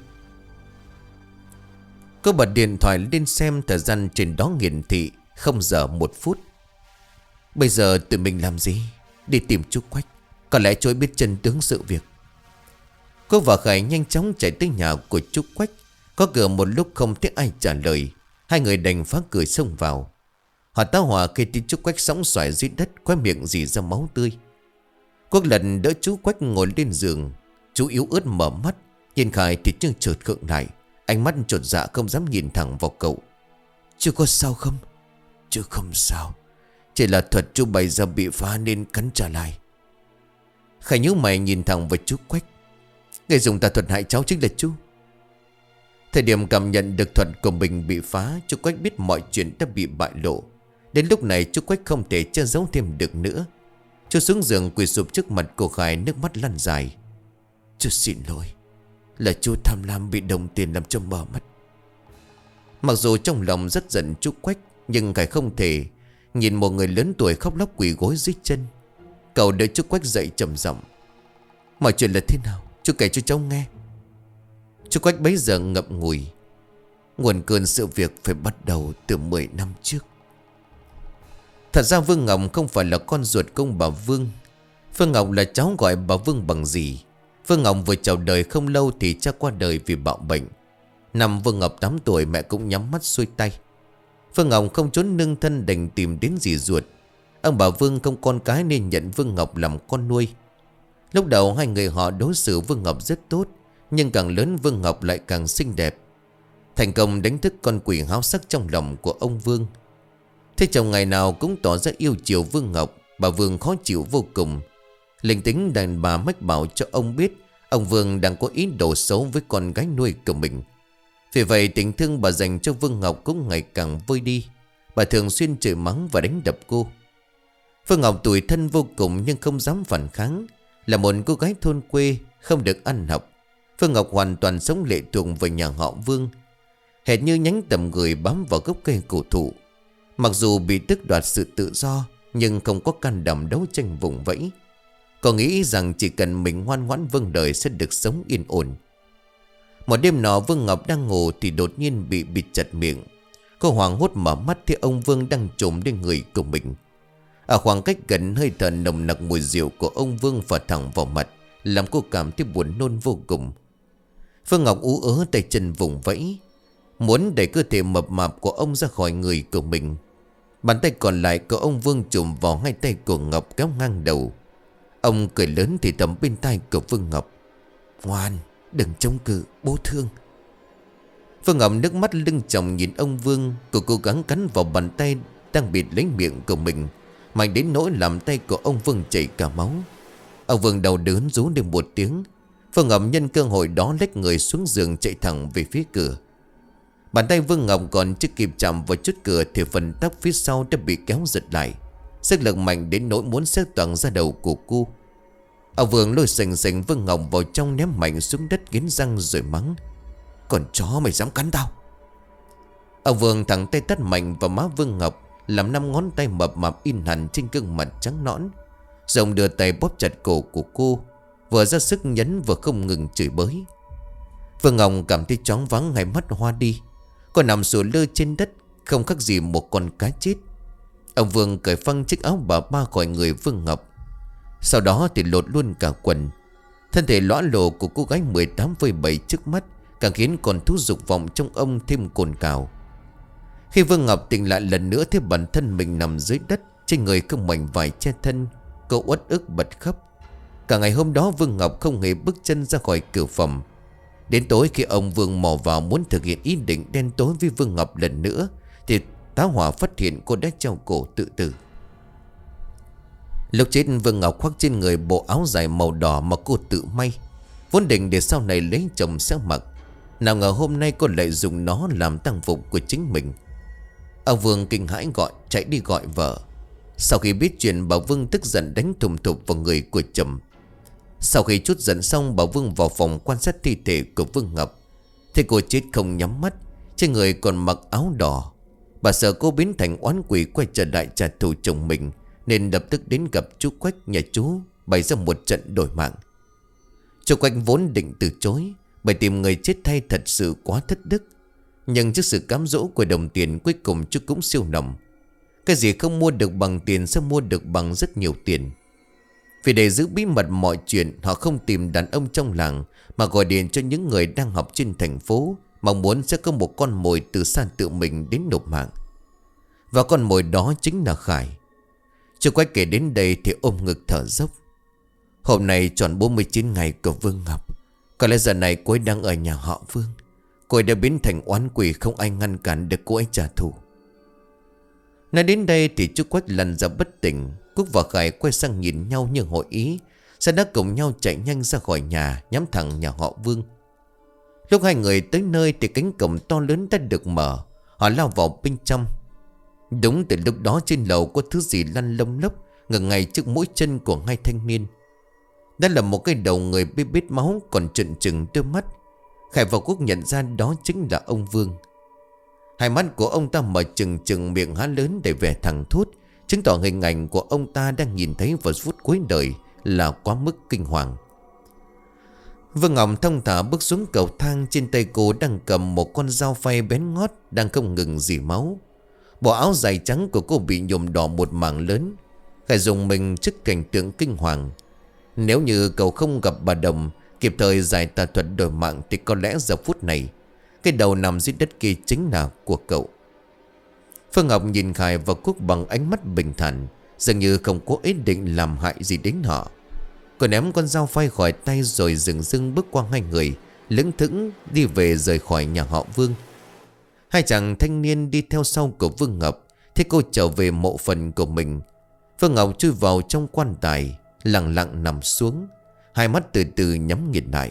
Cô bật điện thoại lên xem thời gian trên đó hiển thị không giờ một phút. Bây giờ tụi mình làm gì? Đi tìm chú Quách. Có lẽ chú ấy biết chân tướng sự việc. Cô và Khải nhanh chóng chạy tới nhà của chú Quách. Có cửa một lúc không thấy ai trả lời. Hai người đành phá cửa xông vào. Họ tá hỏa khi thấy chú Quách sóng xoài dưới đất, khóe miệng rỉ ra máu tươi. Quốc lần đỡ chú Quách ngồi lên giường. Chú yếu ớt mở mắt, nhìn Khải thì chừng chợt khựng lại. Ánh mắt chột dạ không dám nhìn thẳng vào cậu. Chú có sao không? Chú không sao. Chỉ là thuật chú bày ra bị phá nên cắn trả lại. Khải nhíu mày nhìn thẳng vào chú Quách. Người dùng tà thuật hại cháu chính là chú. Thời điểm cảm nhận được thuật của mình bị phá, chú Quách biết mọi chuyện đã bị bại lộ. Đến lúc này chú Quách không thể che giấu thêm được nữa. Chú xuống giường quỳ sụp trước mặt của Khải, nước mắt lăn dài. Chú xin lỗi. Là chú tham lam bị đồng tiền làm cho mờ mắt. Mặc dù trong lòng rất giận chú Quách, nhưng Khải không thể nhìn một người lớn tuổi khóc lóc quỳ gối dưới chân. Cậu đợi chú Quách dậy trầm giọng. Mọi chuyện là thế nào? Chú kể cho cháu nghe. Chú Quách bấy giờ ngậm ngùi. Nguồn cơn sự việc phải bắt đầu từ mười năm trước. Thật ra Vương Ngọc không phải là con ruột công bà Vương. Vương Ngọc là cháu gọi bà Vương bằng dì. Vương Ngọc vừa chào đời không lâu thì cha qua đời vì bạo bệnh. Năm Vương Ngọc tám tuổi, mẹ cũng nhắm mắt xuôi tay. Vương Ngọc không trốn nương thân, đành tìm đến dì ruột. Ông bà Vương không con cái nên nhận Vương Ngọc làm con nuôi. Lúc đầu hai người họ đối xử Vương Ngọc rất tốt, nhưng càng lớn Vương Ngọc lại càng xinh đẹp. Thành công đánh thức con quỷ háo sắc trong lòng của ông Vương. Thế chồng ngày nào cũng tỏ ra yêu chiều Vương Ngọc. Bà Vương khó chịu vô cùng. Linh tính đàn bà mách bảo cho ông biết ông Vương đang có ý đồ xấu với con gái nuôi của mình. Vì vậy tình thương bà dành cho Vương Ngọc cũng ngày càng vơi đi. Bà thường xuyên chửi mắng và đánh đập cô. Vương Ngọc tủi thân vô cùng nhưng không dám phản kháng. Là một cô gái thôn quê, không được ăn học, Vương Ngọc hoàn toàn sống lệ thuộc vào nhà họ Vương, hệt như nhánh tầm người bám vào gốc cây cổ thụ. Mặc dù bị tước đoạt sự tự do, nhưng không có can đảm đấu tranh vùng vẫy. Cô nghĩ rằng chỉ cần mình ngoan ngoãn vâng đời sẽ được sống yên ổn. Một đêm nọ Vương Ngọc đang ngủ thì đột nhiên bị bịt chặt miệng. Cô hoảng hốt mở mắt thì ông Vương đang trồm lên người của mình. Ở khoảng cách gần, hơi thở nồng nặc mùi rượu của ông Vương phả thẳng vào mặt, làm cô cảm thấy buồn nôn vô cùng. Vương Ngọc ú ớ tay chân vùng vẫy, muốn đẩy cơ thể mập mạp của ông ra khỏi người của mình. Bàn tay còn lại của ông Vương chụm vào hai tay của Ngọc kéo ngang đầu. Ông cười lớn thì thầm bên tai của Vương Ngọc: Ngoan, đừng chống cự, bố thương. Vương Ngọc nước mắt lưng chồng nhìn ông Vương. Cô cố gắng cắn vào bàn tay đang bịt lấy miệng của mình, mạnh đến nỗi làm tay của ông Vương chảy cả máu. Ông Vương đau đớn rú lên một tiếng. Vương Ngọc nhân cơ hội đó lách người xuống giường chạy thẳng về phía cửa. Bàn tay Vương Ngọc còn chưa kịp chạm vào chốt cửa thì phần tóc phía sau đã bị kéo giật lại. Sức lực mạnh đến nỗi muốn xếp toàn ra đầu của cô. Ông Vương lôi sành sành Vương Ngọc vào trong, ném mạnh xuống đất nghiến răng rồi mắng: Còn chó mày dám cắn tao? Ông Vương thẳng tay tát mạnh vào má Vương Ngọc, làm năm ngón tay mập mạp in hẳn trên gương mặt trắng nõn. Rồng đưa tay bóp chặt cổ của cô, vừa ra sức nhấn vừa không ngừng chửi bới. Vương Ngọc cảm thấy choáng váng, hai mắt hoa đi. Cô nằm sủi lơ trên đất, không khác gì một con cá chết. Ông Vương cởi phăng chiếc áo bà ba khỏi người Vương Ngọc, sau đó thì lột luôn cả quần. Thân thể lõa lồ của cô gái mười tám phẩy bảy trước mắt càng khiến con thú dục vọng trong ông thêm cồn cào. Khi Vương Ngọc tỉnh lại lần nữa thấy bản thân mình nằm dưới đất, trên người không mảnh vải che thân, cô uất ức bật khóc. Cả ngày hôm đó Vương Ngọc không hề bước chân ra khỏi cửa phòng. Đến tối khi ông Vương mò vào muốn thực hiện ý định đen tối với Vương Ngọc lần nữa, thì tá hỏa phát hiện cô đã treo cổ tự tử. Lúc chết Vương Ngọc khoác trên người bộ áo dài màu đỏ mà cô tự may, vốn định để sau này lấy chồng sẽ mặc. Nào ngờ hôm nay cô lại dùng nó làm tang phục của chính mình. Ông Vương kinh hãi gọi chạy đi gọi vợ. Sau khi biết chuyện, bà Vương tức giận đánh thùng thục vào người của chồng. Sau khi chút giận xong, bà Vương vào phòng quan sát thi thể của Vương Ngọc. Thấy cô chết không nhắm mắt, trên người còn mặc áo đỏ. Bà sợ cô biến thành oán quỷ quay trở lại trả thù chồng mình, nên lập tức đến gặp chú Quách nhà chú, bày ra một trận đổi mạng. Chú Quách vốn định từ chối, bởi tìm người chết thay thật sự quá thất đức. Nhưng trước sự cám dỗ của đồng tiền, cuối cùng chú cũng siêu lòng. Cái gì không mua được bằng tiền sẽ mua được bằng rất nhiều tiền. Vì để giữ bí mật mọi chuyện, họ không tìm đàn ông trong làng, mà gọi điện cho những người đang học trên thành phố, mong muốn sẽ có một con mồi từ xa tự mình đến nộp mạng. Và con mồi đó chính là Khải. Chú Quách kể đến đây thì ôm ngực thở dốc. Hôm nay tròn bốn mươi chín ngày của Vương Ngọc. Có lẽ giờ này cô ấy đang ở nhà họ Vương. Cô ấy đã biến thành oán quỷ, không ai ngăn cản được cô ấy trả thù. Nói đến đây thì chú Quách lăn ra bất tỉnh. Cúc và Khải quay sang nhìn nhau như hội ý, sau đó cùng nhau chạy nhanh ra khỏi nhà, nhắm thẳng nhà họ Vương. Lúc hai người tới nơi thì cánh cổng to lớn đã được mở. Họ lao vào bên trong. Đúng từ lúc đó trên lầu có thứ gì lăn lông lốc ngừng ngay trước mũi chân của hai thanh niên. Đó là một cái đầu người bê bết máu, còn trợn trừng đôi mắt. Khải và Quốc nhận ra đó chính là ông Vương. Hai mắt của ông ta mở trừng trừng, miệng há lớn để vẻ thẳng thốt, chứng tỏ hình ảnh của ông ta đang nhìn thấy vào phút cuối đời là quá mức kinh hoàng. Vương Ngọc thông thả bước xuống cầu thang, trên tay cô đang cầm một con dao phay bén ngót đang không ngừng rỉ máu. Bộ áo dài trắng của cô bị nhuộm đỏ một mảng lớn. Khải dùng mình trước cảnh tượng kinh hoàng. Nếu như cậu không gặp bà Đồng, kịp thời giải tà thuật đổi mạng, thì có lẽ giờ phút này cái đầu nằm dưới đất kia chính là của cậu. Phương Ngọc nhìn Khải và Quốc bằng ánh mắt bình thản, dường như không có ý định làm hại gì đến họ. Cô ném con dao phay khỏi tay rồi dừng dưng bước qua hai người, lững thững đi về rời khỏi nhà họ Vương. Hai chàng thanh niên đi theo sau của Vương Ngọc. Thế cô trở về mộ phần của mình. Vương Ngọc chui vào trong quan tài, lặng lặng nằm xuống, hai mắt từ từ nhắm nghiền lại.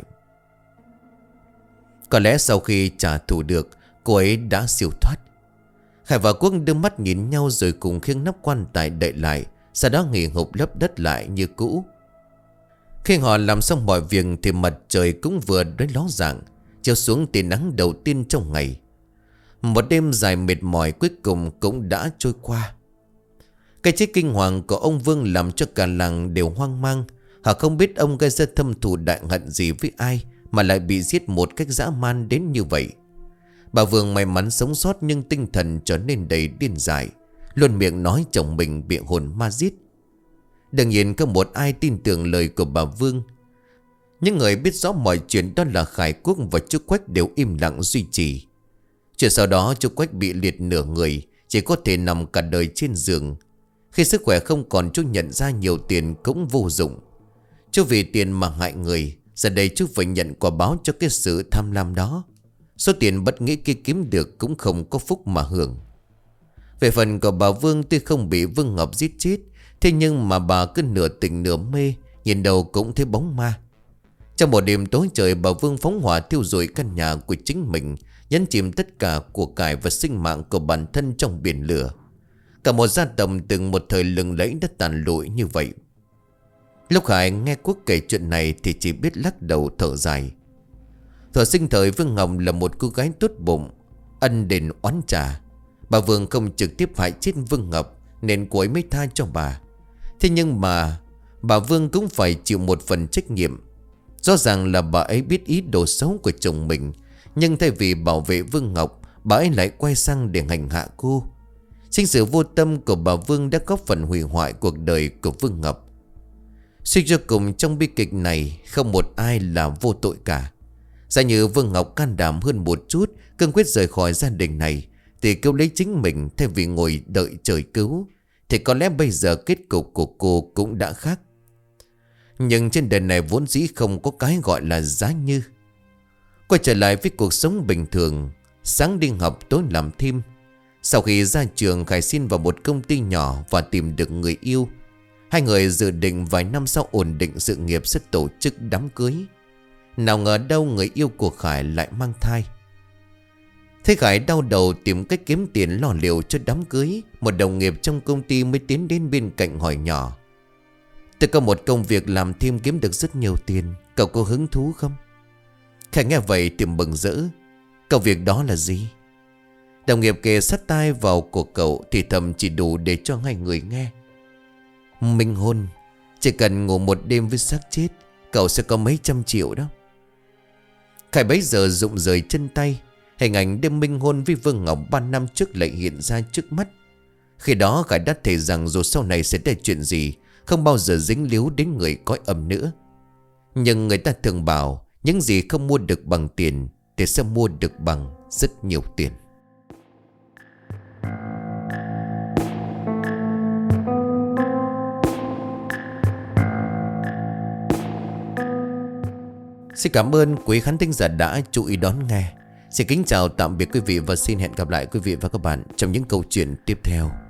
Có lẽ sau khi trả thù được, cô ấy đã siêu thoát. Khải và Quốc đưa mắt nhìn nhau rồi cùng khiêng nắp quan tài đậy lại, sau đó nghỉ hụp lấp đất lại như cũ. Khi họ làm xong mọi việc thì mặt trời cũng vừa đến ló dạng, chiếu xuống tia nắng đầu tiên trong ngày. Một đêm dài mệt mỏi cuối cùng cũng đã trôi qua. Cái chết kinh hoàng của ông Vương làm cho cả làng đều hoang mang. Họ không biết ông gây ra thâm thù đại hận gì với ai mà lại bị giết một cách dã man đến như vậy. Bà Vương may mắn sống sót nhưng tinh thần trở nên đầy điên dại, luôn miệng nói chồng mình bị hồn ma giết. Đương nhiên không một ai tin tưởng lời của bà Vương. Những người biết rõ mọi chuyện đó là Khải, Quốc và chú Quách đều im lặng duy trì. Chuyện sau đó chú Quách bị liệt nửa người, chỉ có thể nằm cả đời trên giường. Khi sức khỏe không còn, chú nhận ra nhiều tiền cũng vô dụng. Chú vì tiền mà hại người. Giờ đây chú phải nhận quả báo cho cái sự tham lam đó. Số tiền bất nghĩa kia kiếm được cũng không có phúc mà hưởng. Về phần của bà Vương, tuy không bị Vương Ngọc giết chết, thế nhưng mà bà cứ nửa tỉnh nửa mê, nhìn đầu cũng thấy bóng ma. Trong một đêm tối trời, bà Vương phóng hỏa thiêu rụi căn nhà của chính mình, nhấn chìm tất cả của cải và sinh mạng của bản thân trong biển lửa. Cả một gia tộc từng một thời lừng lẫy đã tàn lụi như vậy. Lúc Hải nghe Quốc kể chuyện này thì chỉ biết lắc đầu thở dài. Thuở sinh thời, Vương Ngọc là một cô gái tốt bụng, ân đền oán trả. Bà Vương không trực tiếp hại chết Vương Ngọc nên cô ấy mới tha cho bà. Thế nhưng mà bà Vương cũng phải chịu một phần trách nhiệm. Rõ ràng là bà ấy biết ý đồ xấu của chồng mình, nhưng thay vì bảo vệ Vương Ngọc, bà ấy lại quay sang để hành hạ cô. Chính sự vô tâm của bà Vương đã góp phần hủy hoại cuộc đời của Vương Ngọc. Suy cho cùng, trong bi kịch này không một ai là vô tội cả. Giả như Vương Ngọc can đảm hơn một chút, cương quyết rời khỏi gia đình này, thì cứu lấy chính mình thay vì ngồi đợi trời cứu, thì có lẽ bây giờ kết cục của cô cũng đã khác. Nhưng trên đời này vốn dĩ không có cái gọi là giá như. Quay trở lại với cuộc sống bình thường, sáng đi học tối làm thêm. Sau khi ra trường, Khải xin vào một công ty nhỏ và tìm được người yêu. Hai người dự định vài năm sau ổn định sự nghiệp sẽ tổ chức đám cưới. Nào ngờ đâu người yêu của Khải lại mang thai. Thế Khải đau đầu tìm cách kiếm tiền lo liệu cho đám cưới. Một đồng nghiệp trong công ty mới tiến đến bên cạnh hỏi nhỏ: "Tôi có một công việc làm thêm kiếm được rất nhiều tiền, cậu có hứng thú không?" Khải nghe vậy thì mừng rỡ. "Công việc đó là gì?" Đồng nghiệp kề sát tai vào của cậu thì thầm chỉ đủ để cho hai người nghe. "Minh hôn, chỉ cần ngủ một đêm với xác chết, cậu sẽ có mấy trăm triệu đó." Khải bấy giờ rụng rời chân tay. Hình ảnh đêm minh hôn với Vương Ngọc ba năm trước lại hiện ra trước mắt. Khi đó Khải đã thề rằng dù sau này sẽ ra chuyện gì, không bao giờ dính líu đến người cõi âm nữa. Nhưng người ta thường bảo, những gì không mua được bằng tiền thì sẽ mua được bằng rất nhiều tiền. Xin cảm ơn quý khán thính giả đã chú ý đón nghe. Xin kính chào tạm biệt quý vị và xin hẹn gặp lại quý vị và các bạn trong những câu chuyện tiếp theo.